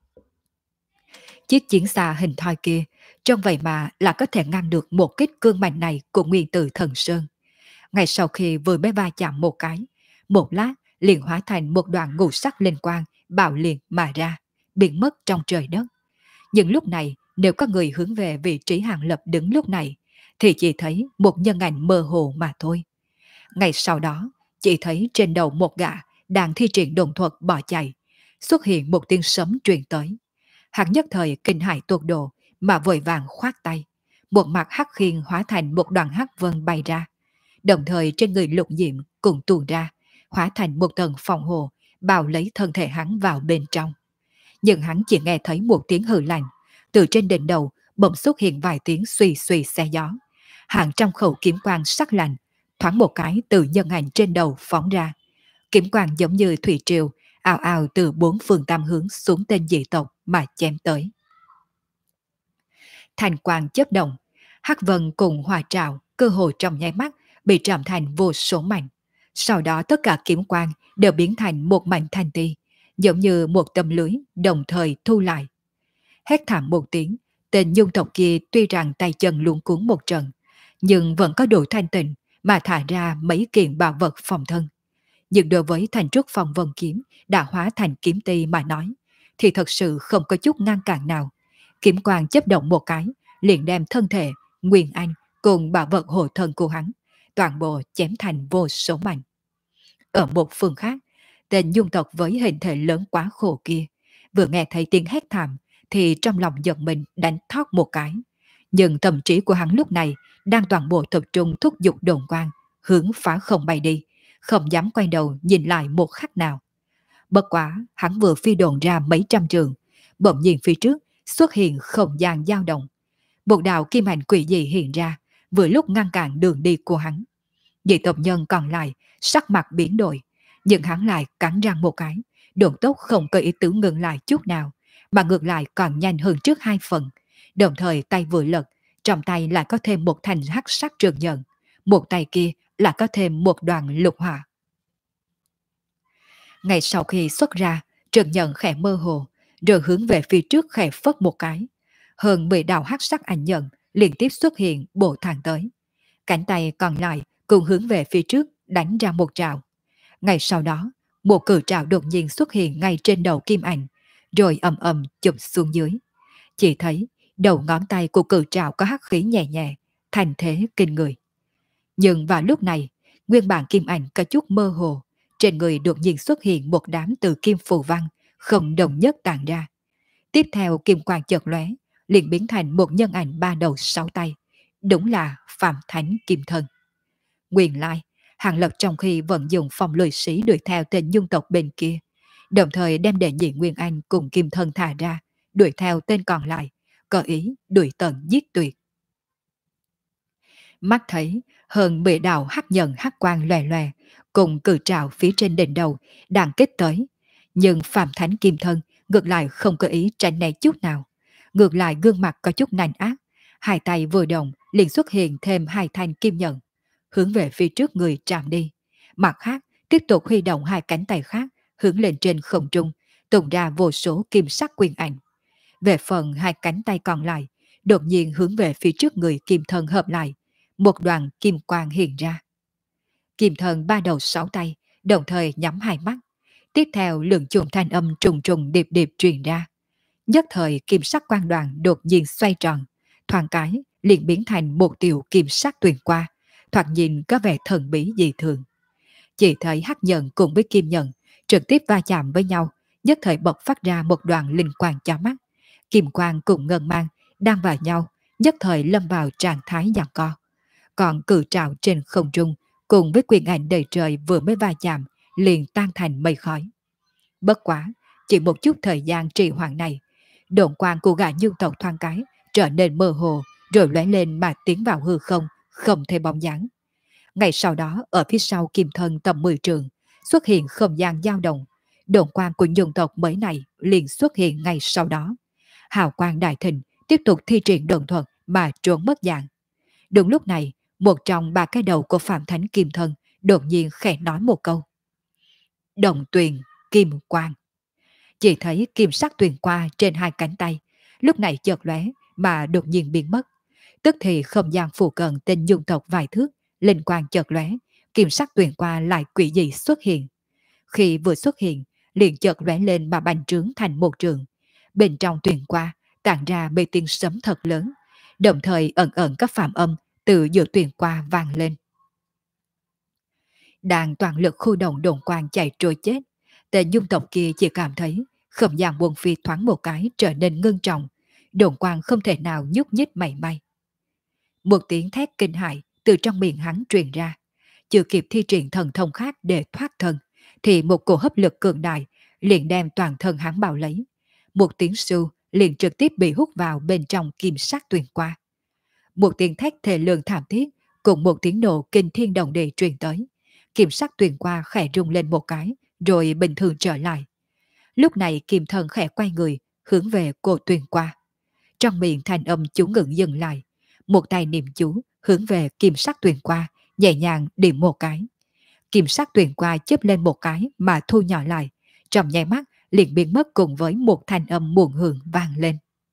Chiếc chiến xa hình thoi kia trong vậy mà là có thể ngăn được một kích cương mạnh này của nguyên tử thần sơn. Ngay sau khi vừa mới va chạm một cái, một lát liền hóa thành một đoạn ngũ sắc linh quang bạo liệt mà ra, biến mất trong trời đất. Nhưng lúc này, nếu có người hướng về vị trí Hàng Lập đứng lúc này, thì chỉ thấy một nhân ảnh mơ hồ mà thôi. Ngay sau đó, chỉ thấy trên đầu một gã đang thi triển đồn thuật bỏ chạy, xuất hiện một tiếng sấm truyền tới. Hắn nhất thời kinh hãi tột độ mà vội vàng khoát tay, một mặt hắc khiên hóa thành một đoàn hắc vân bay ra, đồng thời trên người Lục Diệm cũng tuôn ra, hóa thành một tầng phòng hộ, bao lấy thân thể hắn vào bên trong. Nhưng hắn chỉ nghe thấy một tiếng hừ lạnh, từ trên đỉnh đầu bỗng xuất hiện vài tiếng suy suy xe gió. Hàng trăm khẩu kiếm quang sắc lạnh, thoáng một cái từ nhân ảnh trên đầu phóng ra. Kiếm quang giống như thủy triều, ào ào từ bốn phương tam hướng xuống tên dị tộc mà chém tới. Thành quang chớp động, hắc vân cùng hòa trào cơ hồ trong nháy mắt bị trảm thành vô số mảnh. Sau đó tất cả kiếm quang đều biến thành một mảnh thanh ti, giống như một tấm lưới đồng thời thu lại. Hét thảm một tiếng, tên nhung tộc kia tuy rằng tay chân luống cuốn một trận, nhưng vẫn có đủ thanh tịnh mà thả ra mấy kiện bảo vật phòng thân. Nhưng đối với thành trúc phòng vân kiếm đã hóa thành kiếm ti mà nói, thì thật sự không có chút ngăn cản nào. Kiếm quang chấp động một cái, liền đem thân thể, Nguyên Anh cùng bảo vật hộ thân của hắn, toàn bộ chém thành vô số mảnh. Ở một phương khác, tên dung tộc với hình thể lớn quá khổ kia, vừa nghe thấy tiếng hét thảm, thì trong lòng giật mình đánh thót một cái. Nhưng tâm trí của hắn lúc này đang toàn bộ tập trung thúc giục đồn quang, hướng phá không bay đi, không dám quay đầu nhìn lại một khắc nào. Bất quá, hắn vừa phi đồn ra mấy trăm trường, bỗng nhiên phía trước xuất hiện không gian dao động. Một đạo kim hành quỷ dị hiện ra, vừa lúc ngăn cản đường đi của hắn. Dị tộc nhân còn lại sắc mặt biến đổi, nhưng hắn lại cắn răng một cái, độn tốc không có ý tứ ngừng lại chút nào, mà ngược lại còn nhanh hơn trước hai phần. Đồng thời tay vừa lật, trong tay lại có thêm một thanh hắc sắc trường nhận, một tay kia lại có thêm một đoàn lục hỏa. Ngay sau khi xuất ra, trường nhận khẽ mơ hồ, rồi hướng về phía trước khẽ phất một cái. Hơn 10 đạo hắc sắc ảnh nhận liên tiếp xuất hiện bổ thẳng tới. Cánh tay còn lại cùng hướng về phía trước đánh ra một trào. Ngay sau đó, một cự trào đột nhiên xuất hiện ngay trên đầu Kim Ảnh, rồi ầm ầm chụp xuống dưới. Chỉ thấy đầu ngón tay của cự trào có hắc khí nhẹ nhẹ, thành thế kinh người. Nhưng vào lúc này, nguyên bản Kim Ảnh có chút mơ hồ, trên người đột nhiên xuất hiện một đám từ kim phù văn, không đồng nhất tàn ra. Tiếp theo kim quang chợt lóe, liền biến thành một nhân ảnh ba đầu sáu tay, đúng là Phạm Thánh Kim Thân. Nguyên lai, Hàng Lập trong khi vận dụng phòng lười sĩ đuổi theo tên nhung tộc bên kia, đồng thời đem đệ nhị Nguyên Anh cùng Kim Thân thả ra, đuổi theo tên còn lại, có ý đuổi tận giết tuyệt. Mắt thấy hơn 10 đạo hắc nhận hắc quang lòe lòe, cùng cử trào phía trên đỉnh đầu đang kết tới, nhưng Phạm Thánh Kim Thân ngược lại không có ý tránh né chút nào, ngược lại gương mặt có chút nành ác, hai tay vừa động liền xuất hiện thêm hai thanh kim nhận, hướng về phía trước người chạm đi. Mặt khác tiếp tục huy động hai cánh tay khác hướng lên trên không trung, tung ra vô số kim sắc quyền ảnh. Về phần hai cánh tay còn lại, đột nhiên hướng về phía trước người Kim Thân hợp lại, một đoàn kim quang hiện ra. Kim Thân ba đầu sáu tay, đồng thời nhắm hai mắt. Tiếp theo lượng chuông thanh âm trùng trùng điệp điệp truyền ra. Nhất thời kim sắc quan đoàn đột nhiên xoay tròn, thoáng cái liền biến thành một tiểu kim sắc tuyền qua, thoạt nhìn có vẻ thần bí dị thường. Chỉ thấy hắc nhận cùng với kim nhận trực tiếp va chạm với nhau, nhất thời bộc phát ra một đoàn linh quang chói mắt. Kim quang cùng ngân mang đang vào nhau, nhất thời lâm vào trạng thái giằng co. Còn cự trảo trên không trung cùng với quyền ảnh đầy trời vừa mới va chạm liền tan thành mây khói. Bất quá, chỉ một chút thời gian trì hoãn này, độn quang của gã nhân tộc thoáng cái trở nên mơ hồ, rồi lóe lên mà tiến vào hư không, không thể bóng dáng. Ngày sau đó, ở phía sau kim thân tầm 10 trường, xuất hiện không gian dao động. Độn quang của nhân tộc mới này liền xuất hiện ngay sau đó. Hào quang đại thịnh tiếp tục thi triển độn thuật mà trốn mất dạng. Đúng lúc này, một trong ba cái đầu của Phạm Thánh Kim Thân đột nhiên khẽ nói một câu. Đồng tuyền, kim quang. Chỉ thấy kim sắc tuyền qua trên hai cánh tay, lúc này chợt lóe mà đột nhiên biến mất. Tức thì không gian phù cận tên dung tộc vài thước, linh quang chợt lóe, kim sắc tuyền qua lại quỷ dị xuất hiện. Khi vừa xuất hiện, liền chợt lóe lên mà bành trướng thành một trường. Bên trong tuyền qua tản ra mê tiên sấm thật lớn, đồng thời ẩn ẩn các phạm âm từ giữa tuyền qua vang lên. Đang toàn lực khu động đồn quang chạy trôi chết, tên dung tộc kia chỉ cảm thấy không gian buông phi thoáng một cái trở nên ngưng trọng, đồn quang không thể nào nhúc nhích mảy may. Một tiếng thét kinh hãi từ trong miệng hắn truyền ra, chưa kịp thi triển thần thông khác để thoát thân, thì một cổ hấp lực cường đại liền đem toàn thân hắn bao lấy. Một tiếng su liền trực tiếp bị hút vào bên trong kim sắc tuyền qua. Một tiếng thét thề lương thảm thiết cùng một tiếng nổ kinh thiên động địa truyền tới. Kim sắc tuyền qua khẽ rung lên một cái, rồi bình thường trở lại. Lúc này kim thân khẽ quay người, hướng về cô tuyền qua. Trong miệng thanh âm chú ngừng dừng lại. Một tay niệm chú hướng về kim sắc tuyền qua, nhẹ nhàng điểm một cái. Kim sắc tuyền qua chớp lên một cái mà thu nhỏ lại. Trong nháy mắt liền biến mất cùng với một thanh âm muộn hưởng vang lên.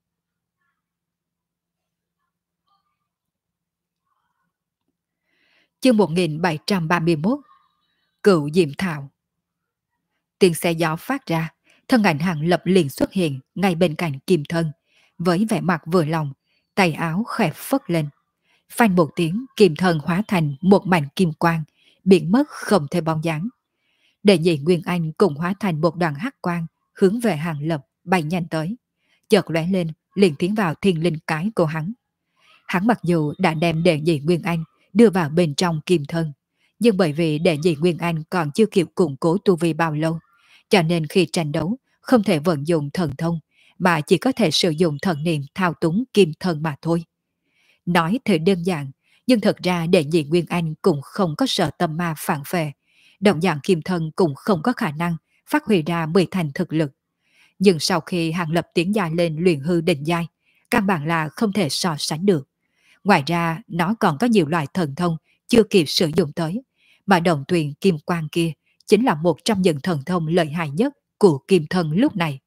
Chương 1731. Cựu Diệm Thảo. Tiếng xe gió phát ra, thân ảnh Hàng Lập liền xuất hiện ngay bên cạnh kim thân, với vẻ mặt vừa lòng, tay áo khẽ phất lên. Phanh một tiếng, kim thân hóa thành một mảnh kim quang, biến mất không thể bóng dáng. Đệ nhị Nguyên Anh cùng hóa thành một đoàn hắc quang, hướng về Hàng Lập bay nhanh tới. Chợt lóe lên, liền tiến vào thiên linh cái của hắn. Hắn mặc dù đã đem đệ nhị Nguyên Anh đưa vào bên trong kim thân, nhưng bởi vì đệ nhị Nguyên Anh còn chưa kịp củng cố tu vi bao lâu, cho nên khi tranh đấu không thể vận dụng thần thông, mà chỉ có thể sử dụng thần niệm thao túng kim thân mà thôi. Nói thì đơn giản, nhưng thật ra đệ nhị Nguyên Anh cũng không có sợ tâm ma phản phệ, đồng dạng kim thân cũng không có khả năng phát huy ra 10 thành thực lực. Nhưng sau khi Hàng Lập tiến dài lên luyện hư đỉnh giai, căn bản là không thể so sánh được. Ngoài ra, nó còn có nhiều loại thần thông chưa kịp sử dụng tới, mà đồng tuyền kim quang kia chính là một trong những thần thông lợi hại nhất của kim thân lúc này.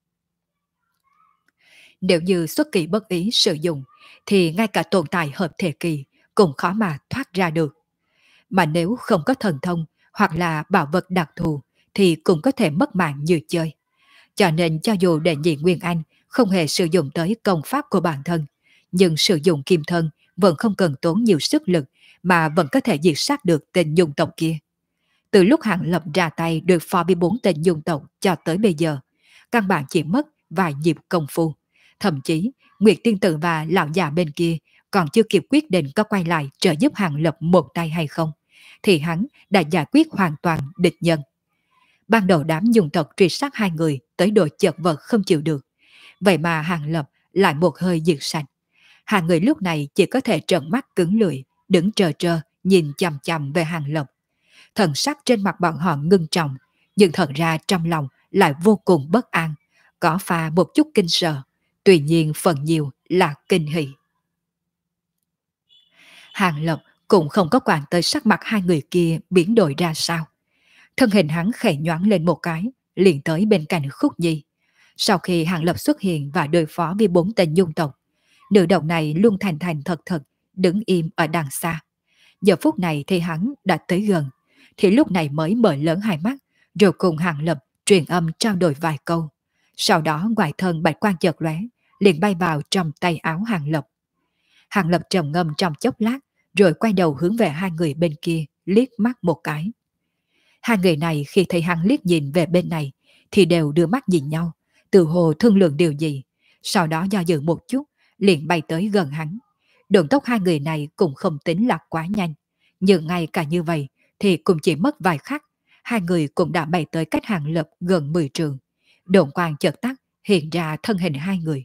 Nếu như xuất kỳ bất ý sử dụng, thì ngay cả tồn tại hợp thể kỳ cũng khó mà thoát ra được. Mà nếu không có thần thông hoặc là bảo vật đặc thù, thì cũng có thể mất mạng như chơi. Cho nên cho dù đệ nhị Nguyên Anh không hề sử dụng tới công pháp của bản thân, nhưng sử dụng kim thân vẫn không cần tốn nhiều sức lực mà vẫn có thể diệt sát được tên dung tộc kia. Từ lúc Hàng Lập ra tay đối phó với 4 tên dung tộc cho tới bây giờ, căn bản chỉ mất vài nhịp công phu. Thậm chí, Nguyệt Tiên Tử và lão già bên kia còn chưa kịp quyết định có quay lại trợ giúp Hàng Lập một tay hay không, thì hắn đã giải quyết hoàn toàn địch nhân. Ban đầu đám dung tộc truy sát hai người tới độ chật vật không chịu được. Vậy mà Hàng Lập lại một hơi diệt sạch. Hai người lúc này chỉ có thể trợn mắt cứng lưỡi, đứng trơ trơ, nhìn chằm chằm về Hàng Lập. Thần sắc trên mặt bọn họ ngưng trọng, nhưng thật ra trong lòng lại vô cùng bất an, có pha một chút kinh sợ, tuy nhiên phần nhiều là kinh hỉ. Hàng Lập cũng không có quản tới sắc mặt hai người kia biến đổi ra sao. Thân hình hắn khẽ nhoáng lên một cái, liền tới bên cạnh Khúc Nhi. Sau khi Hàng Lập xuất hiện và đối phó với 4 tên dung tộc, nữ động này luôn thành thành thật thật, đứng im ở đằng xa. Giờ phút này thì hắn đã tới gần, thì lúc này mới mở lớn hai mắt, rồi cùng Hàng Lập truyền âm trao đổi vài câu. Sau đó ngoài thân bạch quang chợt lóe, liền bay vào trong tay áo Hàng Lập. Hàng Lập trầm ngâm trong chốc lát, rồi quay đầu hướng về hai người bên kia, liếc mắt một cái. Hai người này khi thấy hắn liếc nhìn về bên này, thì đều đưa mắt nhìn nhau, tự hồ thương lượng điều gì. Sau đó do dự một chút, liền bay tới gần hắn. Đường tốc hai người này cũng không tính là quá nhanh. Nhưng ngay cả như vậy, thì cũng chỉ mất vài khắc. Hai người cũng đã bay tới cách Hàng Lập gần 10 trường. Độn quang chợt tắt, hiện ra thân hình hai người.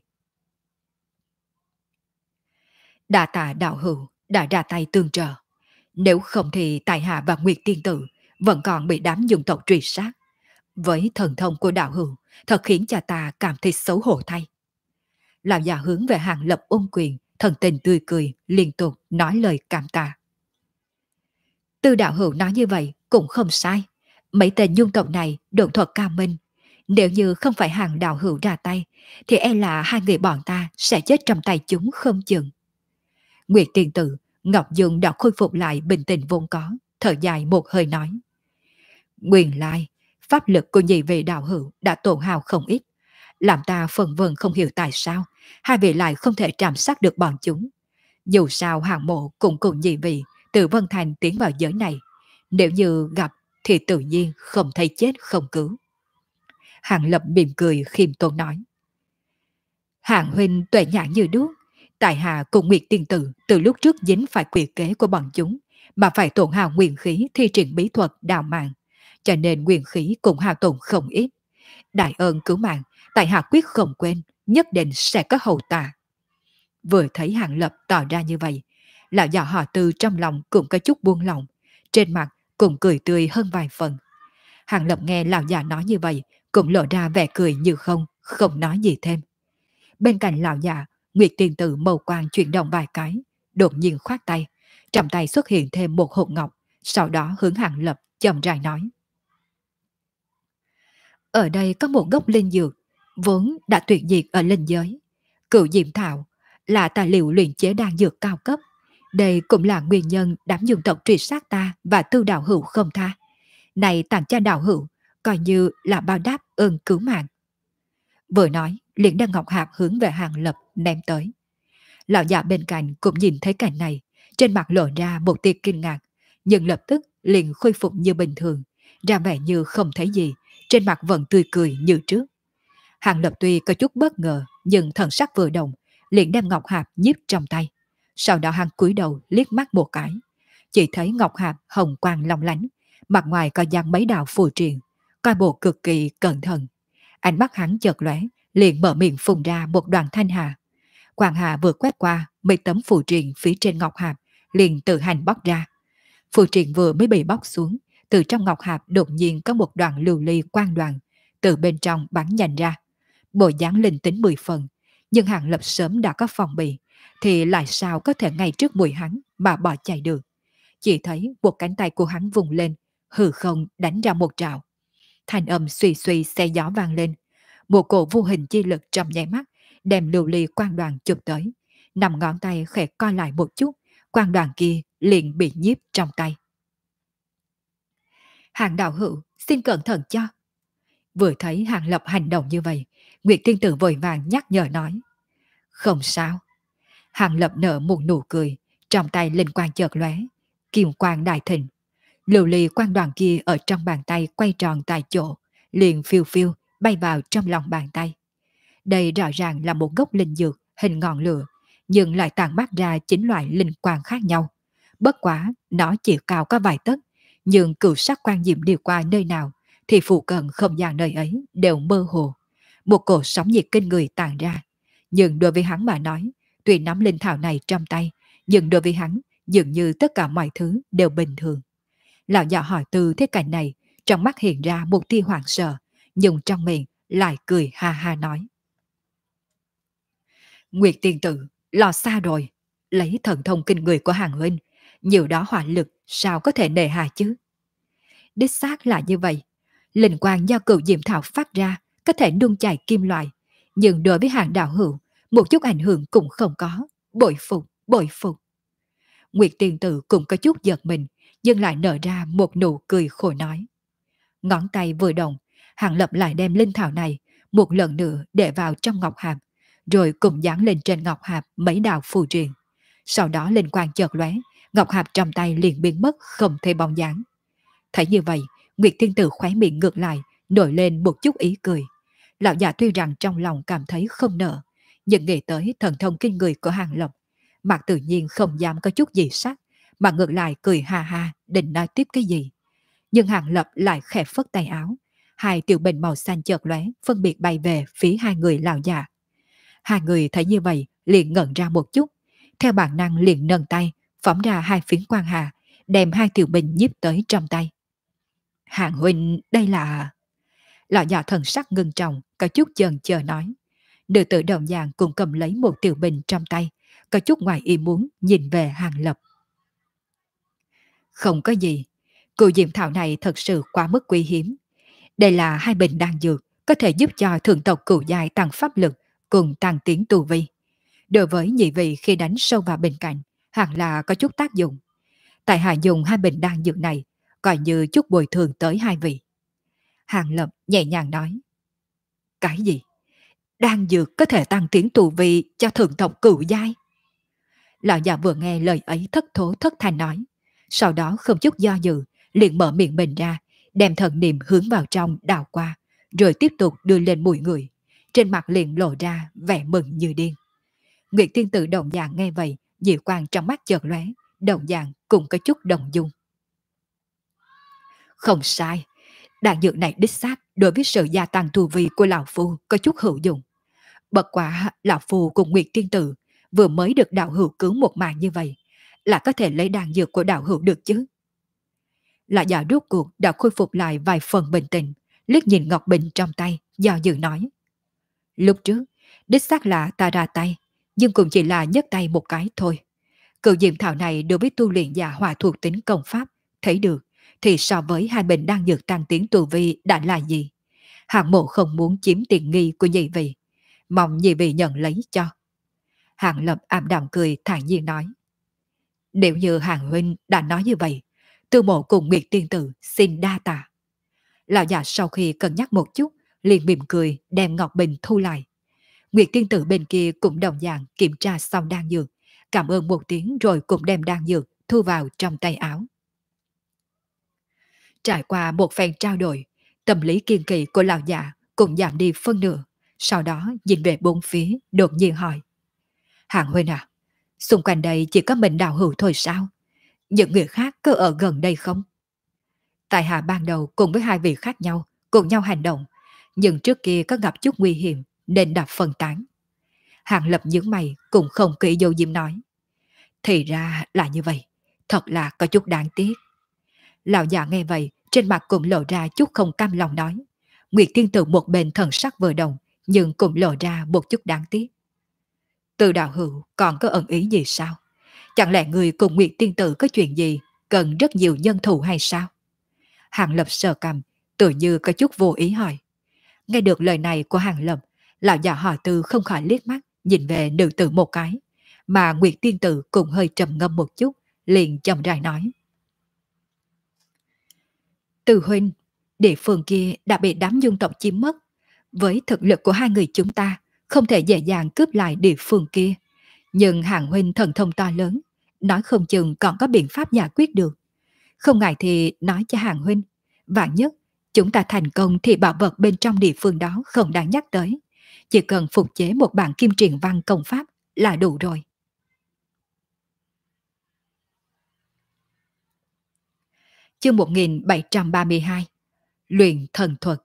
Đa tạ đạo hữu đã ra tay tương trợ. Nếu không thì Tài Hạ và Nguyệt Tiên Tử vẫn còn bị đám dung tộc truy sát. Với thần thông của đạo hữu, thật khiến cha ta cảm thấy xấu hổ thay. Lão già hướng về Hàng Lập ôm quyền, thần tình tươi cười, liên tục nói lời cảm tạ. Tư đạo hữu nói như vậy cũng không sai. Mấy tên dung tộc này độn thuật cao minh. Nếu như không phải Hàng đạo hữu ra tay, thì e là hai người bọn ta sẽ chết trong tay chúng không chừng. Nguyệt Tiên Tử, Ngọc Dương đã khôi phục lại bình tĩnh vốn có, thở dài một hơi nói. Nguyên lai, pháp lực của nhị vị đạo hữu đã tổn hao không ít, làm ta phần vân không hiểu tại sao hai vị lại không thể trảm sát được bọn chúng. Dù sao Hàng Mộ cũng cùng nhị vị từ Vân Thành tiến vào giới này, nếu như gặp thì tự nhiên không thấy chết không cứu. Hàng Lập mỉm cười khiêm tốn nói. Hàng huynh tuệ nhãn như đuốc, tại hạ cùng Nguyệt Tiên Tử từ lúc trước dính phải quỷ kế của bọn chúng, mà phải tổn hao nguyên khí thi triển bí thuật đào mạng, cho nên nguyên khí cũng hao tổn không ít. Đại ơn cứu mạng, tại hạ quyết không quên, nhất định sẽ có hậu tạ. Vừa thấy Hàng Lập tỏ ra như vậy, lão già họ Tư trong lòng cũng có chút buông lòng, trên mặt cũng cười tươi hơn vài phần. Hàng Lập nghe lão già nói như vậy, cũng lộ ra vẻ cười như không, không nói gì thêm. Bên cạnh lão già, Nguyệt Tiên Tử màu quang chuyển động vài cái, đột nhiên khoát tay, trong tay xuất hiện thêm một hộp ngọc, sau đó hướng Hàng Lập chậm rãi nói. Ở đây có một gốc linh dược, vốn đã tuyệt diệt ở linh giới. Cửu diệm thảo là tài liệu luyện chế đan dược cao cấp. Đây cũng là nguyên nhân đám dung tộc truy sát ta và Tư đạo hữu không tha. Này tặng cho đạo hữu, coi như là bao đáp ơn cứu mạng. Vừa nói, liền đem ngọc hạp hướng về Hàng Lập ném tới. Lão già bên cạnh cũng nhìn thấy cảnh này, trên mặt lộ ra một tia kinh ngạc, nhưng lập tức liền khôi phục như bình thường, ra vẻ như không thấy gì, trên mặt vẫn tươi cười như trước. Hàng Lập tuy có chút bất ngờ, nhưng thần sắc vừa động, liền đem ngọc hạp nhiếp trong tay. Sau đó hắn cúi đầu liếc mắt một cái, chỉ thấy ngọc hạp hồng quang long lánh, mặt ngoài có dán mấy đạo phù triện, coi bộ cực kỳ cẩn thận. Ánh mắt hắn chợt lóe, liền mở miệng phun ra một đoàn thanh hà. Quang hà vừa quét qua mấy tấm phù triện phía trên ngọc hạp, liền tự hành bóc ra. Phù triện vừa mới bị bóc xuống, từ trong ngọc hạp đột nhiên có một đoàn lưu ly quang đoàn từ bên trong bắn nhanh ra. Bộ dáng linh tính 10 phần, nhưng Hàng Lập sớm đã có phòng bị, thì lại sao có thể ngay trước mũi hắn mà bỏ chạy được. Chỉ thấy một cánh tay của hắn vùng lên, hư không đánh ra một trào. Thanh âm suy suy xe gió vang lên, một cổ vô hình chi lực trong nháy mắt đem lưu ly quang đoàn chụp tới. Nằm ngón tay khẽ co lại một chút, quang đoàn kia liền bị nhiếp trong tay. Hàng đạo hữu, xin cẩn thận cho. Vừa thấy Hàng Lập hành động như vậy, Nguyệt Tiên Tử vội vàng nhắc nhở nói. Không sao. Hàng Lập nở một nụ cười, trong tay linh quang chợt lóe, kim quang đại thịnh. Lưu ly quang đoàn kia ở trong bàn tay quay tròn tại chỗ, liền phiêu phiêu bay vào trong lòng bàn tay. Đây rõ ràng là một gốc linh dược hình ngọn lửa, nhưng lại tàn mát ra 9 loại linh quang khác nhau. Bất quá, nó chỉ cao có vài tấc, nhưng cửu sắc quan diệm đi qua nơi nào, thì phụ cận không gian nơi ấy đều mơ hồ. Một cổ sóng nhiệt kinh người tàn ra. Nhưng đối với hắn mà nói, tuy nắm linh thảo này trong tay, nhưng đối với hắn, dường như tất cả mọi thứ đều bình thường. Lão già hỏi Từ thế cảnh này, trong mắt hiện ra một tia hoảng sợ, nhưng trong miệng lại cười ha ha nói. Nguyệt Tiên Tử, lo xa rồi, lấy thần thông kinh người của Hàng huynh, nhiều đó hỏa lực sao có thể nề hà chứ? Đích xác là như vậy, linh quang do cửu diệm thảo phát ra có thể nung chảy kim loại, nhưng đối với Hàng đạo hữu, một chút ảnh hưởng cũng không có, bội phục, bội phục. Nguyệt Tiên Tử cũng có chút giật mình, nhưng lại nở ra một nụ cười khổ nói. Ngón tay vừa động, Hàng Lập lại đem linh thảo này một lần nữa để vào trong ngọc hạp, rồi cùng dán lên trên ngọc hạp mấy đạo phù truyền. Sau đó linh quang chợt lóe, ngọc hạp trong tay liền biến mất không thấy bóng dáng. Thấy như vậy, Nguyệt Tiên Tử khóe miệng ngược lại, nổi lên một chút ý cười. Lão già tuy rằng trong lòng cảm thấy không nỡ, nhưng nghĩ tới thần thông kinh người của Hàng Lập, mặt tự nhiên không dám có chút gì sắc, mà ngược lại cười ha ha, định nói tiếp cái gì. Nhưng Hàng Lập lại khẽ phất tay áo, hai tiểu bình màu xanh chợt lóe, phân biệt bay về phía hai người lão già. Hai người thấy như vậy, liền ngẩn ra một chút, theo bản năng liền nâng tay, phóng ra hai phiến quang hà, đem hai tiểu bình nhiếp tới trong tay. Hàng huynh, đây là... Lão già thần sắc ngưng trọng, có chút chần chờ nói. Nữ tử đồng dạng cũng cầm lấy một tiểu bình trong tay, có chút ngoài ý muốn nhìn về Hàng Lập. Không có gì, cửu diệm thảo này thật sự quá mức quý hiếm. Đây là hai bình đan dược, có thể giúp cho thượng tộc cửu giai tăng pháp lực cùng tăng tiến tu vi. Đối với nhị vị khi đánh sâu vào bên cạnh, hẳn là có chút tác dụng. Tại hạ dùng hai bình đan dược này, coi như chút bồi thường tới hai vị. Hàng Lập nhẹ nhàng nói. Cái gì? Đan dược có thể tăng tiến tu vi cho thượng tộc cửu giai? Lão già vừa nghe lời ấy thất thố thất thanh nói. Sau đó không chút do dự, liền mở miệng mình ra, đem thần niệm hướng vào trong đào qua, rồi tiếp tục đưa lên mũi người. Trên mặt liền lộ ra vẻ mừng như điên. Nguyệt Tiên Tử đồng dạng nghe vậy, dị quang trong mắt chợt lóe, đồng dạng cũng có chút đồng dung. Không sai, đan dược này đích xác đối với sự gia tăng tu vi của lão phu có chút hữu dụng. Bất quả lão phu cùng Nguyệt Tiên Tử vừa mới được đạo hữu cứu một mạng như vậy, là có thể lấy đan dược của đạo hữu được chứ? Lão già rốt cuộc đã khôi phục lại vài phần bình tĩnh, liếc nhìn ngọc bình trong tay, do dự nói. Lúc trước, đích xác là ta ra tay, nhưng cũng chỉ là nhấc tay một cái thôi. Cựu diệm thảo này đối với tu luyện giả hòa thuộc tính công pháp, thấy được, thì so với hai bình đang dược tăng tiến tu vi đã là gì? Hạng mộ không muốn chiếm tiện nghi của nhị vị, mong nhị vị nhận lấy cho. Hạng Lập ảm đạm cười thản nhiên nói. Nếu như Hạng huynh đã nói như vậy, Tư mộ cùng Nguyệt Tiên Tử xin đa tạ. Lão già sau khi cân nhắc một chút, liền mỉm cười đem ngọc bình thu lại. Nguyệt Tiên Tử bên kia cũng đồng dạng kiểm tra xong đan dược, cảm ơn một tiếng rồi cũng đem đan dược thu vào trong tay áo. Trải qua một phen trao đổi, tâm lý kiên kỳ của lão già cũng giảm đi phân nửa. Sau đó nhìn về bốn phía, đột nhiên hỏi. Hạng huynh à, xung quanh đây chỉ có mình đạo hữu thôi sao? Những người khác có ở gần đây không? Tại hạ ban đầu cùng với hai vị khác nhau, cùng nhau hành động, nhưng trước kia có gặp chút nguy hiểm nên đã phân tán. Hạng Lập nhướng mày cũng không kỹ dâu diêm nói. Thì ra là như vậy, thật là có chút đáng tiếc. Lão già nghe vậy, trên mặt cũng lộ ra chút không cam lòng nói. Nguyệt Tiên Tử một bên thần sắc vừa động, nhưng cũng lộ ra một chút đáng tiếc. Từ đạo hữu còn có ẩn ý gì sao? Chẳng lẽ người cùng Nguyệt Tiên Tử có chuyện gì cần rất nhiều nhân thủ hay sao? Hàng Lập sờ cằm, tự như có chút vô ý hỏi. Nghe được lời này của Hàng Lập, lão già họ Tư không khỏi liếc mắt nhìn về nữ tử một cái, mà Nguyệt Tiên Tử cũng hơi trầm ngâm một chút, liền chậm rãi nói. Từ huynh, địa phương kia đã bị đám dung tộc chiếm mất. Với thực lực của hai người chúng ta, không thể dễ dàng cướp lại địa phương kia. Nhưng Hàng huynh thần thông to lớn, nói không chừng còn có biện pháp giải quyết được. Không ngại thì nói cho Hàng huynh, vạn nhất chúng ta thành công thì bảo vật bên trong địa phương đó không đáng nhắc tới. Chỉ cần phục chế một bản kim truyền văn công pháp là đủ rồi. Chương 1732 Luyện thần thuật.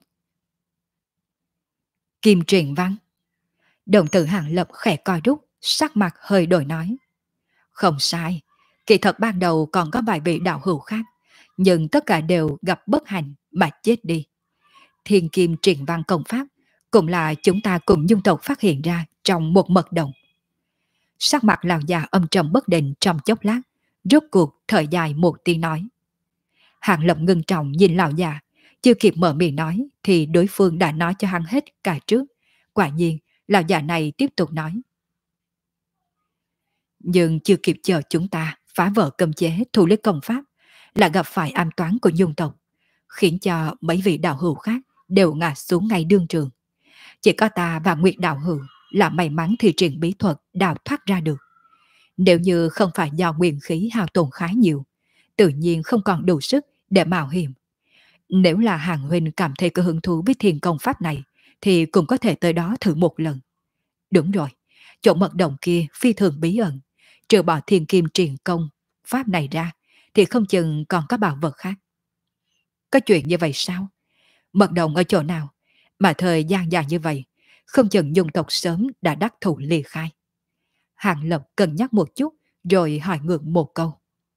Kim truyền văn. Đồng tử Hàng Lập khẽ coi rút, sắc mặt hơi đổi nói. Không sai, kỳ thật ban đầu còn có vài vị đạo hữu khác, nhưng tất cả đều gặp bất hạnh mà chết đi. Thiên kim truyền văn công pháp cũng là chúng ta cùng dung tộc phát hiện ra trong một mật động. Sắc mặt lão già âm trầm bất định trong chốc lát, rốt cuộc thở dài một tiếng nói. Hàng Lập ngưng trọng nhìn lão già, chưa kịp mở miệng nói thì đối phương đã nói cho hắn hết cả trước. Quả nhiên, lão già này tiếp tục nói. Nhưng chưa kịp chờ chúng ta phá vỡ cấm chế thu lấy công pháp, là gặp phải ám toán của dung tộc, khiến cho mấy vị đạo hữu khác đều ngã xuống ngay đương trường. Chỉ có ta và Nguyệt Đạo Hữu là may mắn thi triển bí thuật đào thoát ra được. Nếu như không phải do nguyên khí hao tổn khá nhiều, tự nhiên không còn đủ sức để mạo hiểm. Nếu là Hàng huynh cảm thấy có hứng thú với thiền công pháp này, thì cũng có thể tới đó thử một lần. Đúng rồi, chỗ mật đồng kia phi thường bí ẩn, trừ bỏ thiên kim truyền công pháp này ra, thì không chừng còn có bảo vật khác. Có chuyện như vậy sao? Mật đồng ở chỗ nào? Mà thời gian dài như vậy, không chừng dung tộc sớm đã đắc thủ ly khai. Hàng Lập cân nhắc một chút, rồi hỏi ngược một câu.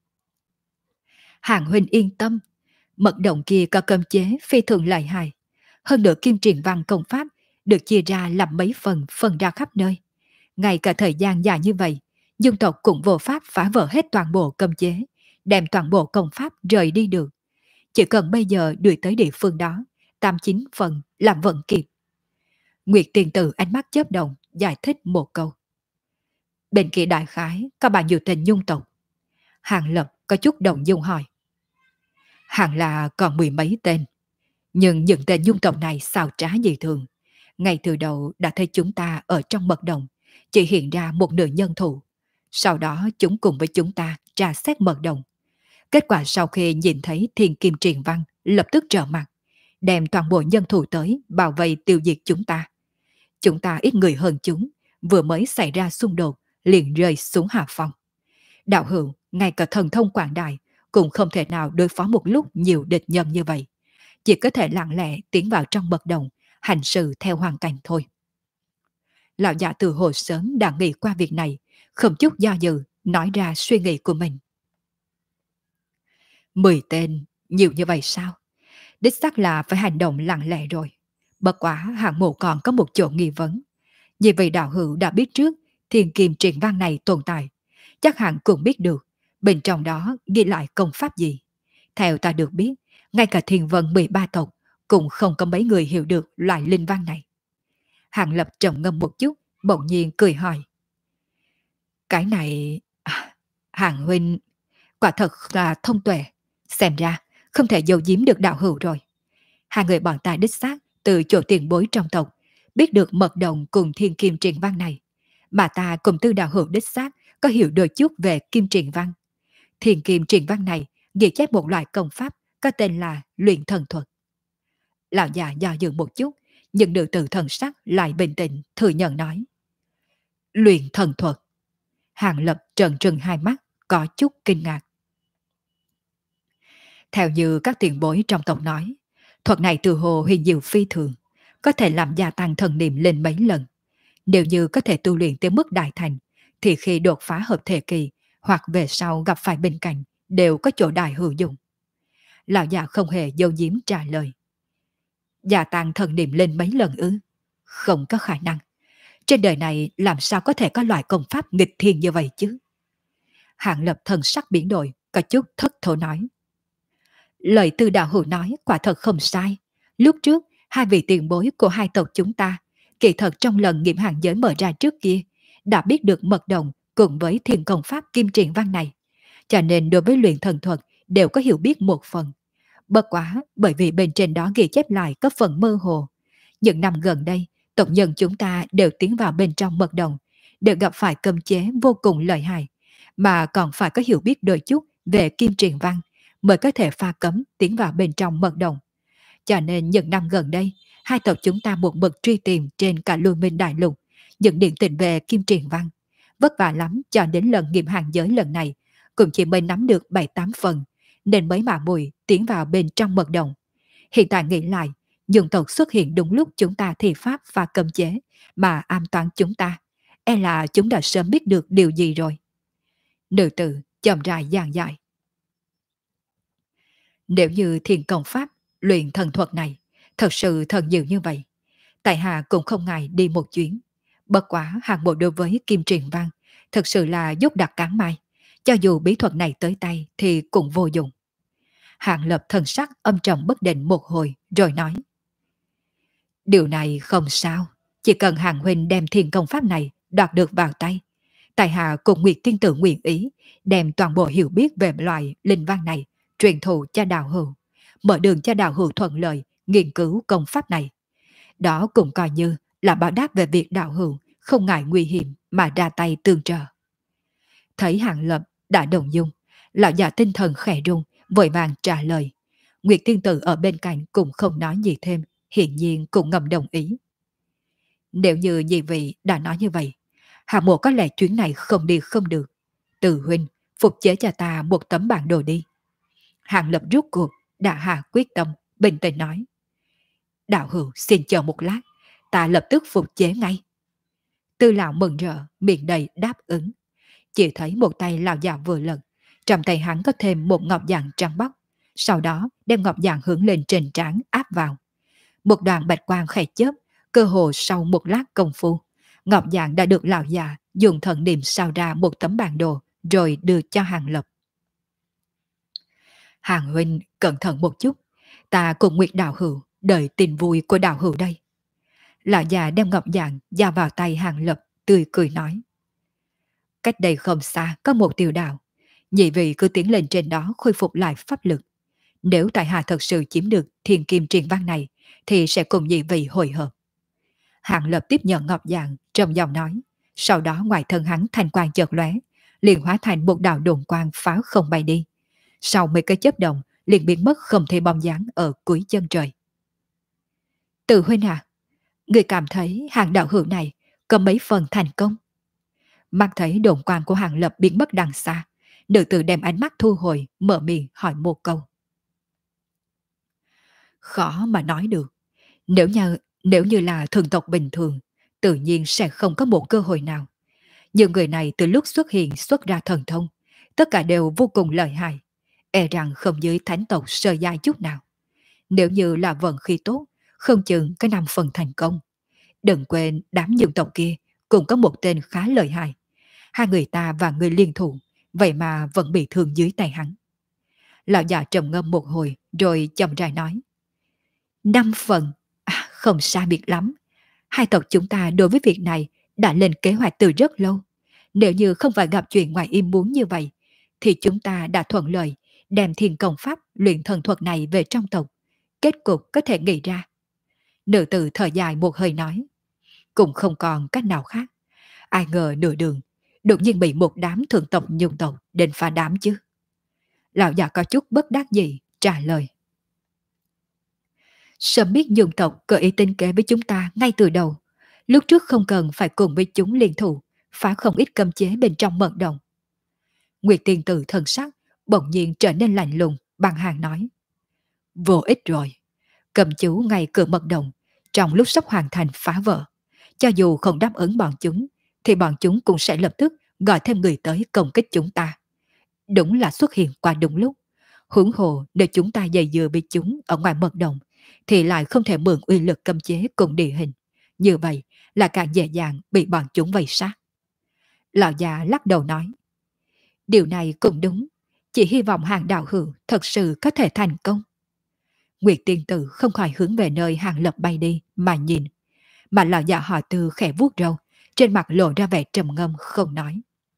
Hàng huynh yên tâm, mật động kia có cấm chế phi thường lợi hại. Hơn nữa kim truyền văn công pháp được chia ra làm mấy phần phân ra khắp nơi. Ngay cả thời gian dài như vậy, dung tộc cũng vô pháp phá vỡ hết toàn bộ cấm chế, đem toàn bộ công pháp rời đi được. Chỉ cần bây giờ đuổi tới địa phương đó, 89 phần làm vẫn kịp. Nguyệt tiền tử ánh mắt chớp động, giải thích một câu. Bên kia đại khái có bao nhiêu tên nhung tộc? Hàng Lập có chút động dung hỏi. Hẳn là còn mười mấy tên. Nhưng những tên nhung tộc này xào trá dị thường. Ngay từ đầu đã thấy chúng ta ở trong mật đồng, chỉ hiện ra một nửa nhân thủ. Sau đó chúng cùng với chúng ta tra xét mật đồng. Kết quả sau khi nhìn thấy thiên kim truyền văn lập tức trở mặt, đem toàn bộ nhân thủ tới bảo vệ tiêu diệt chúng ta. Chúng ta ít người hơn chúng, vừa mới xảy ra xung đột liền rơi xuống hạ phong. Đạo hữu, ngay cả thần thông quảng đại cũng không thể nào đối phó một lúc nhiều địch nhân như vậy. Chỉ có thể lặng lẽ tiến vào trong mật đồng, hành sự theo hoàn cảnh thôi. Lão già từ hồi sớm đã nghĩ qua việc này, không chút do dự, nói ra suy nghĩ của mình. 10 tên, nhiều như vậy sao? Đích xác là phải hành động lặng lẽ rồi. Bất quá hạng mộ còn có một chỗ nghi vấn. Vì vậy đạo hữu đã biết trước thiên kim truyền văn này tồn tại. Chắc hẳn cũng biết được bên trong đó ghi lại công pháp gì. Theo ta được biết, ngay cả thiên vân 13 tộc cũng không có mấy người hiểu được loại linh văn này. Hàng Lập trầm ngâm một chút, bỗng nhiên cười hỏi. Cái này... Hàng huynh quả thật là thông tuệ. Xem ra không thể giấu giếm được đạo hữu rồi. Hai người bọn ta đích xác từ chỗ tiền bối trong tộc biết được mật đồng cùng thiên kim truyền văn này. Mà ta cùng tư đạo hữu đích xác có hiểu đôi chút về kim truyền văn. Thiên kim truyền văn này ghi chép một loại công pháp có tên là luyện thần thuật. Lão già do dự một chút, nhưng nữ tử thần sắc lại bình tĩnh thừa nhận nói. Luyện thần thuật. Hàng Lập trợn trừng hai mắt, có chút kinh ngạc. Theo như các tiền bối trong tộc nói, thuật này từ hồ huyền diệu phi thường, có thể làm gia tăng thần niệm lên mấy lần. Nếu như có thể tu luyện tới mức đại thành, thì khi đột phá hợp thể kỳ hoặc về sau gặp phải bên cạnh đều có chỗ đại hữu dụng. Lão già không hề giấu giếm trả lời. Gia tăng thần niệm lên mấy lần ư? Không có khả năng. Trên đời này làm sao có thể có loại công pháp nghịch thiên như vậy chứ? Hạng Lập thần sắc biến đổi, có chút thất thố nói. Lời Tư đạo hữu nói quả thật không sai. Lúc trước, hai vị tiền bối của hai tộc chúng ta, kỳ thật trong lần nghiệm hàng giới mở ra trước kia, đã biết được mật đồng cùng với thiền công pháp kim truyền văn này. Cho nên đối với luyện thần thuật đều có hiểu biết một phần. Bất quá bởi vì bên trên đó ghi chép lại có phần mơ hồ. Những năm gần đây, tộc nhân chúng ta đều tiến vào bên trong mật đồng, đều gặp phải cấm chế vô cùng lợi hại, mà còn phải có hiểu biết đôi chút về kim truyền văn mới có thể pha cấm tiến vào bên trong mật đồng. Cho nên những năm gần đây, hai tộc chúng ta một mực truy tìm trên cả Lưu Minh Đại Lục những điện tịch về kim truyền văn. Vất vả lắm cho đến lần nghiệm hàng giới lần này, cũng chỉ mới nắm được 7-8 phần, nên mới mạ mùi tiến vào bên trong mật đồng. Hiện tại nghĩ lại, dân tộc xuất hiện đúng lúc chúng ta thi pháp và cấm chế, mà an toàn chúng ta. E là chúng đã sớm biết được điều gì rồi. Nữ tử chậm rãi giảng giải. Nếu như thiền công pháp, luyện thần thuật này, thật sự thần diệu như vậy, tại hạ cũng không ngại đi một chuyến. Bất quá hạng bộ đối với kim truyền văn, thật sự là dốc đặt cán mai. Cho dù bí thuật này tới tay thì cũng vô dụng. Hạng Lập thần sắc âm trầm bất định một hồi rồi nói. Điều này không sao. Chỉ cần Hàng huynh đem thiền công pháp này đoạt được vào tay, tại hạ cùng Nguyệt tiên tử nguyện ý đem toàn bộ hiểu biết về loại linh văn này truyền thụ cho đạo hữu, mở đường cho đạo hữu thuận lợi nghiên cứu công pháp này. Đó cũng coi như là báo đáp về việc đạo hữu không ngại nguy hiểm mà ra tay tương trợ. Thấy Hàng Lập đã đồng dung, lão già tinh thần khẽ run, vội vàng trả lời. Nguyệt tiên tử ở bên cạnh cũng không nói gì thêm, hiển nhiên cũng ngầm đồng ý. Nếu như nhị vị đã nói như vậy, Hạ Mộ có lẽ chuyến này không đi không được. Từ huynh, phục chế cho ta một tấm bản đồ đi. Hàng Lập rút cuộc, đã hạ quyết tâm, bình tĩnh nói. Đạo hữu xin chờ một lát, ta lập tức phục chế ngay. Tư lão mừng rỡ, miệng đầy đáp ứng. Chỉ thấy một tay lão già vừa lật, trong tay hắn có thêm một ngọc dạng trắng bóc, sau đó đem ngọc dạng hướng lên trên trán áp vào. Một đoàn bạch quang khẽ chớp, cơ hồ sau một lát công phu, ngọc dạng đã được lão già dùng thần niệm sao ra một tấm bản đồ rồi đưa cho Hàng Lập. Hàng huynh cẩn thận một chút, ta cùng Nguyệt đạo hữu đợi tin vui của đạo hữu đây. Lão già đem ngọc dạng giao vào tay Hàng Lập, tươi cười nói. Cách đây không xa có một tiểu đạo, nhị vị cứ tiến lên trên đó khôi phục lại pháp lực. Nếu tại hạ thật sự chiếm được thiên kim truyền văn này, thì sẽ cùng nhị vị hội hợp. Hàng Lập tiếp nhận ngọc dạng, trầm giọng nói. Sau đó ngoài thân hắn thanh quang chợt lóe, liền hóa thành một đạo đồn quang phá không bay đi. Sau mấy cái chớp động, liền biến mất không thể bóng dáng ở cuối chân trời. Từ huynh à, người cảm thấy Hàng đạo hữu này có mấy phần thành công? Mắt thấy đồn quang của Hàng Lập biến mất đằng xa, nữ tử đem ánh mắt thu hồi, mở miệng hỏi một câu. Khó mà nói được. Nếu như là thường tộc bình thường, tự nhiên sẽ không có một cơ hội nào. Nhưng người này từ lúc xuất hiện xuất ra thần thông, tất cả đều vô cùng lợi hại, e rằng không dưới thánh tộc sơ giai chút nào. Nếu như là vận khí tốt, không chừng cái 5 phần thành công. Đừng quên đám dân tộc kia cũng có một tên khá lợi hại. Hai người ta và người liên thủ, vậy mà vẫn bị thương dưới tay hắn. Lão già trầm ngâm một hồi rồi chậm rãi nói. 5 phần, không xa biệt lắm. Hai tộc chúng ta đối với việc này đã lên kế hoạch từ rất lâu. Nếu như không phải gặp chuyện ngoài ý muốn như vậy, thì chúng ta đã thuận lợi đem thiên công pháp luyện thần thuật này về trong tộc. Kết cục có thể nghĩ ra. Nữ tử thở dài một hơi nói. Cũng không còn cách nào khác. Ai ngờ nửa đường, đột nhiên bị một đám thượng tộc nhung tộc đến phá đám chứ. Lão già có chút bất đắc dĩ trả lời. Sớm biết nhung tộc có ý tính kế với chúng ta ngay từ đầu. Lúc trước không cần phải cùng với chúng liên thủ, phá không ít cấm chế bên trong mật động. Nguyệt tiên tử thần sắc bỗng nhiên trở nên lạnh lùng, bằng hàng nói. Vô ích rồi. Cầm chú ngay cửa mật động, trong lúc sắp hoàn thành phá vỡ. Cho dù không đáp ứng bọn chúng, thì bọn chúng cũng sẽ lập tức gọi thêm người tới công kích chúng ta. Đúng là xuất hiện qua đúng lúc. Huống hồ nếu chúng ta dày dừa bị chúng ở ngoài mật động, thì lại không thể mượn uy lực cấm chế cùng địa hình. Như vậy là càng dễ dàng bị bọn chúng vây sát. Lão già lắc đầu nói. Điều này cũng đúng. Chỉ hy vọng Hàng đạo hữu thật sự có thể thành công. Nguyệt tiên tử không khỏi hướng về nơi Hàng Lập bay đi mà nhìn. Mà lão già họ Tư khẽ vuốt râu, trên mặt lộ ra vẻ trầm ngâm không nói.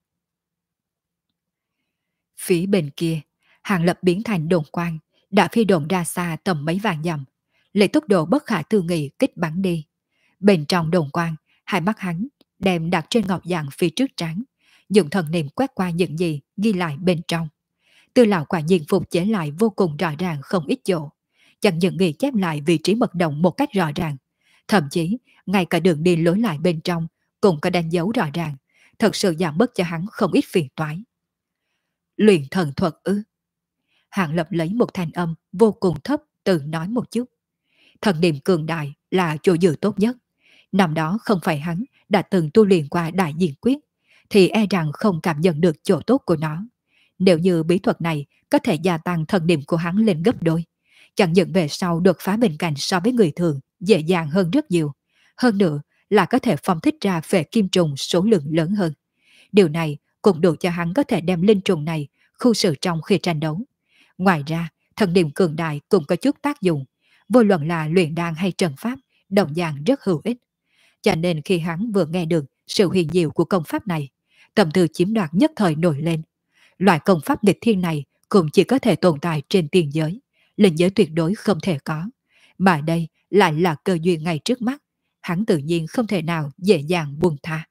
Phía bên kia, Hàng Lập biến thành đồn quang, đã phi đồn ra xa tầm mấy vạn dặm, lấy tốc độ bất khả tư nghị kích bắn đi. Bên trong đồn quang, hai mắt hắn đem đặt trên ngọc dạng phía trước trán, dùng thần niệm quét qua những gì ghi lại bên trong. Tư lão quả nhiên phục chế lại vô cùng rõ ràng không ít chỗ, chẳng những ghi chép lại vị trí mật động một cách rõ ràng, thậm chí ngay cả đường đi lối lại bên trong cũng có đánh dấu rõ ràng, thật sự giảm bớt cho hắn không ít phiền toái. Luyện thần thuật ư? Hàng Lập lấy một thanh âm vô cùng thấp tự nói một chút. Thần niệm cường đại là chỗ dựa tốt nhất. Năm đó không phải hắn đã từng tu luyện qua đại diện quyết, thì e rằng không cảm nhận được chỗ tốt của nó. Nếu như bí thuật này có thể gia tăng thần niệm của hắn lên gấp đôi, chẳng những về sau đột phá bên cạnh so với người thường dễ dàng hơn rất nhiều. Hơn nữa là có thể phong thích ra phệ kim trùng số lượng lớn hơn. Điều này cũng đủ cho hắn có thể đem linh trùng này khu xử trong khi tranh đấu. Ngoài ra, thần niệm cường đại cũng có chút tác dụng, vô luận là luyện đan hay trần pháp, đồng dạng rất hữu ích. Cho nên khi hắn vừa nghe được sự huyền diệu của công pháp này, tâm tư chiếm đoạt nhất thời nổi lên. Loại công pháp nghịch thiên này cũng chỉ có thể tồn tại trên tiên giới, linh giới tuyệt đối không thể có. mà đây lại là cơ duyên ngay trước mắt, hắn tự nhiên không thể nào dễ dàng buông tha.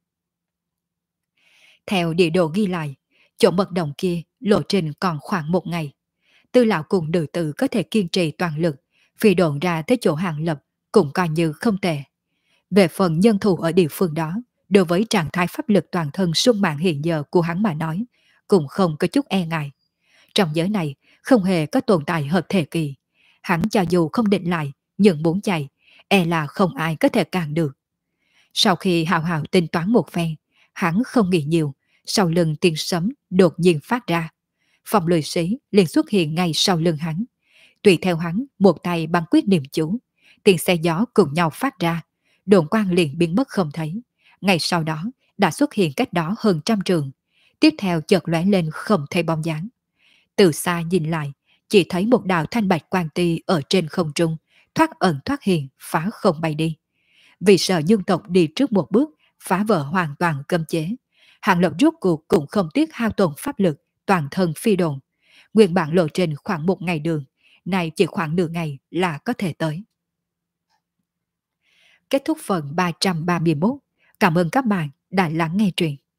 Theo địa đồ ghi lại, chỗ mật động kia lộ trình còn khoảng 1 ngày. Tư lão cùng nữ tử có thể kiên trì toàn lực, phi độn ra tới chỗ Hàng Lập cũng coi như không tệ. Về phần nhân thủ ở địa phương đó, đối với trạng thái pháp lực toàn thân sung mãn hiện giờ của hắn mà nói, cũng không có chút e ngại. Trong giới này, không hề có tồn tại hợp thể kỳ. Hắn cho dù không định lại, nhưng muốn chạy, e là không ai có thể cản được. Sau khi hào hào tính toán một phen, hắn không nghĩ nhiều, sau lưng tiếng sấm đột nhiên phát ra. Phòng lười sĩ liền xuất hiện ngay sau lưng hắn. Tùy theo hắn, một tay băng quyết niệm chú, tiếng xe gió cùng nhau phát ra, đồn quang liền biến mất không thấy. Ngay sau đó, đã xuất hiện cách đó hơn 100 trường. Tiếp theo chợt lóe lên không thấy bóng dáng. Từ xa nhìn lại, chỉ thấy một đạo thanh bạch quang ti ở trên không trung, thoát ẩn thoát hiện, phá không bay đi. Vì sợ dương tộc đi trước một bước, phá vỡ hoàn toàn cấm chế. Hàng Lập rốt cuộc cũng không tiếc hao tổn pháp lực, toàn thân phi đồn. Nguyên bản lộ trình khoảng 1 ngày đường, này chỉ khoảng nửa ngày là có thể tới. Kết thúc phần 331. Cảm ơn các bạn đã lắng nghe truyện.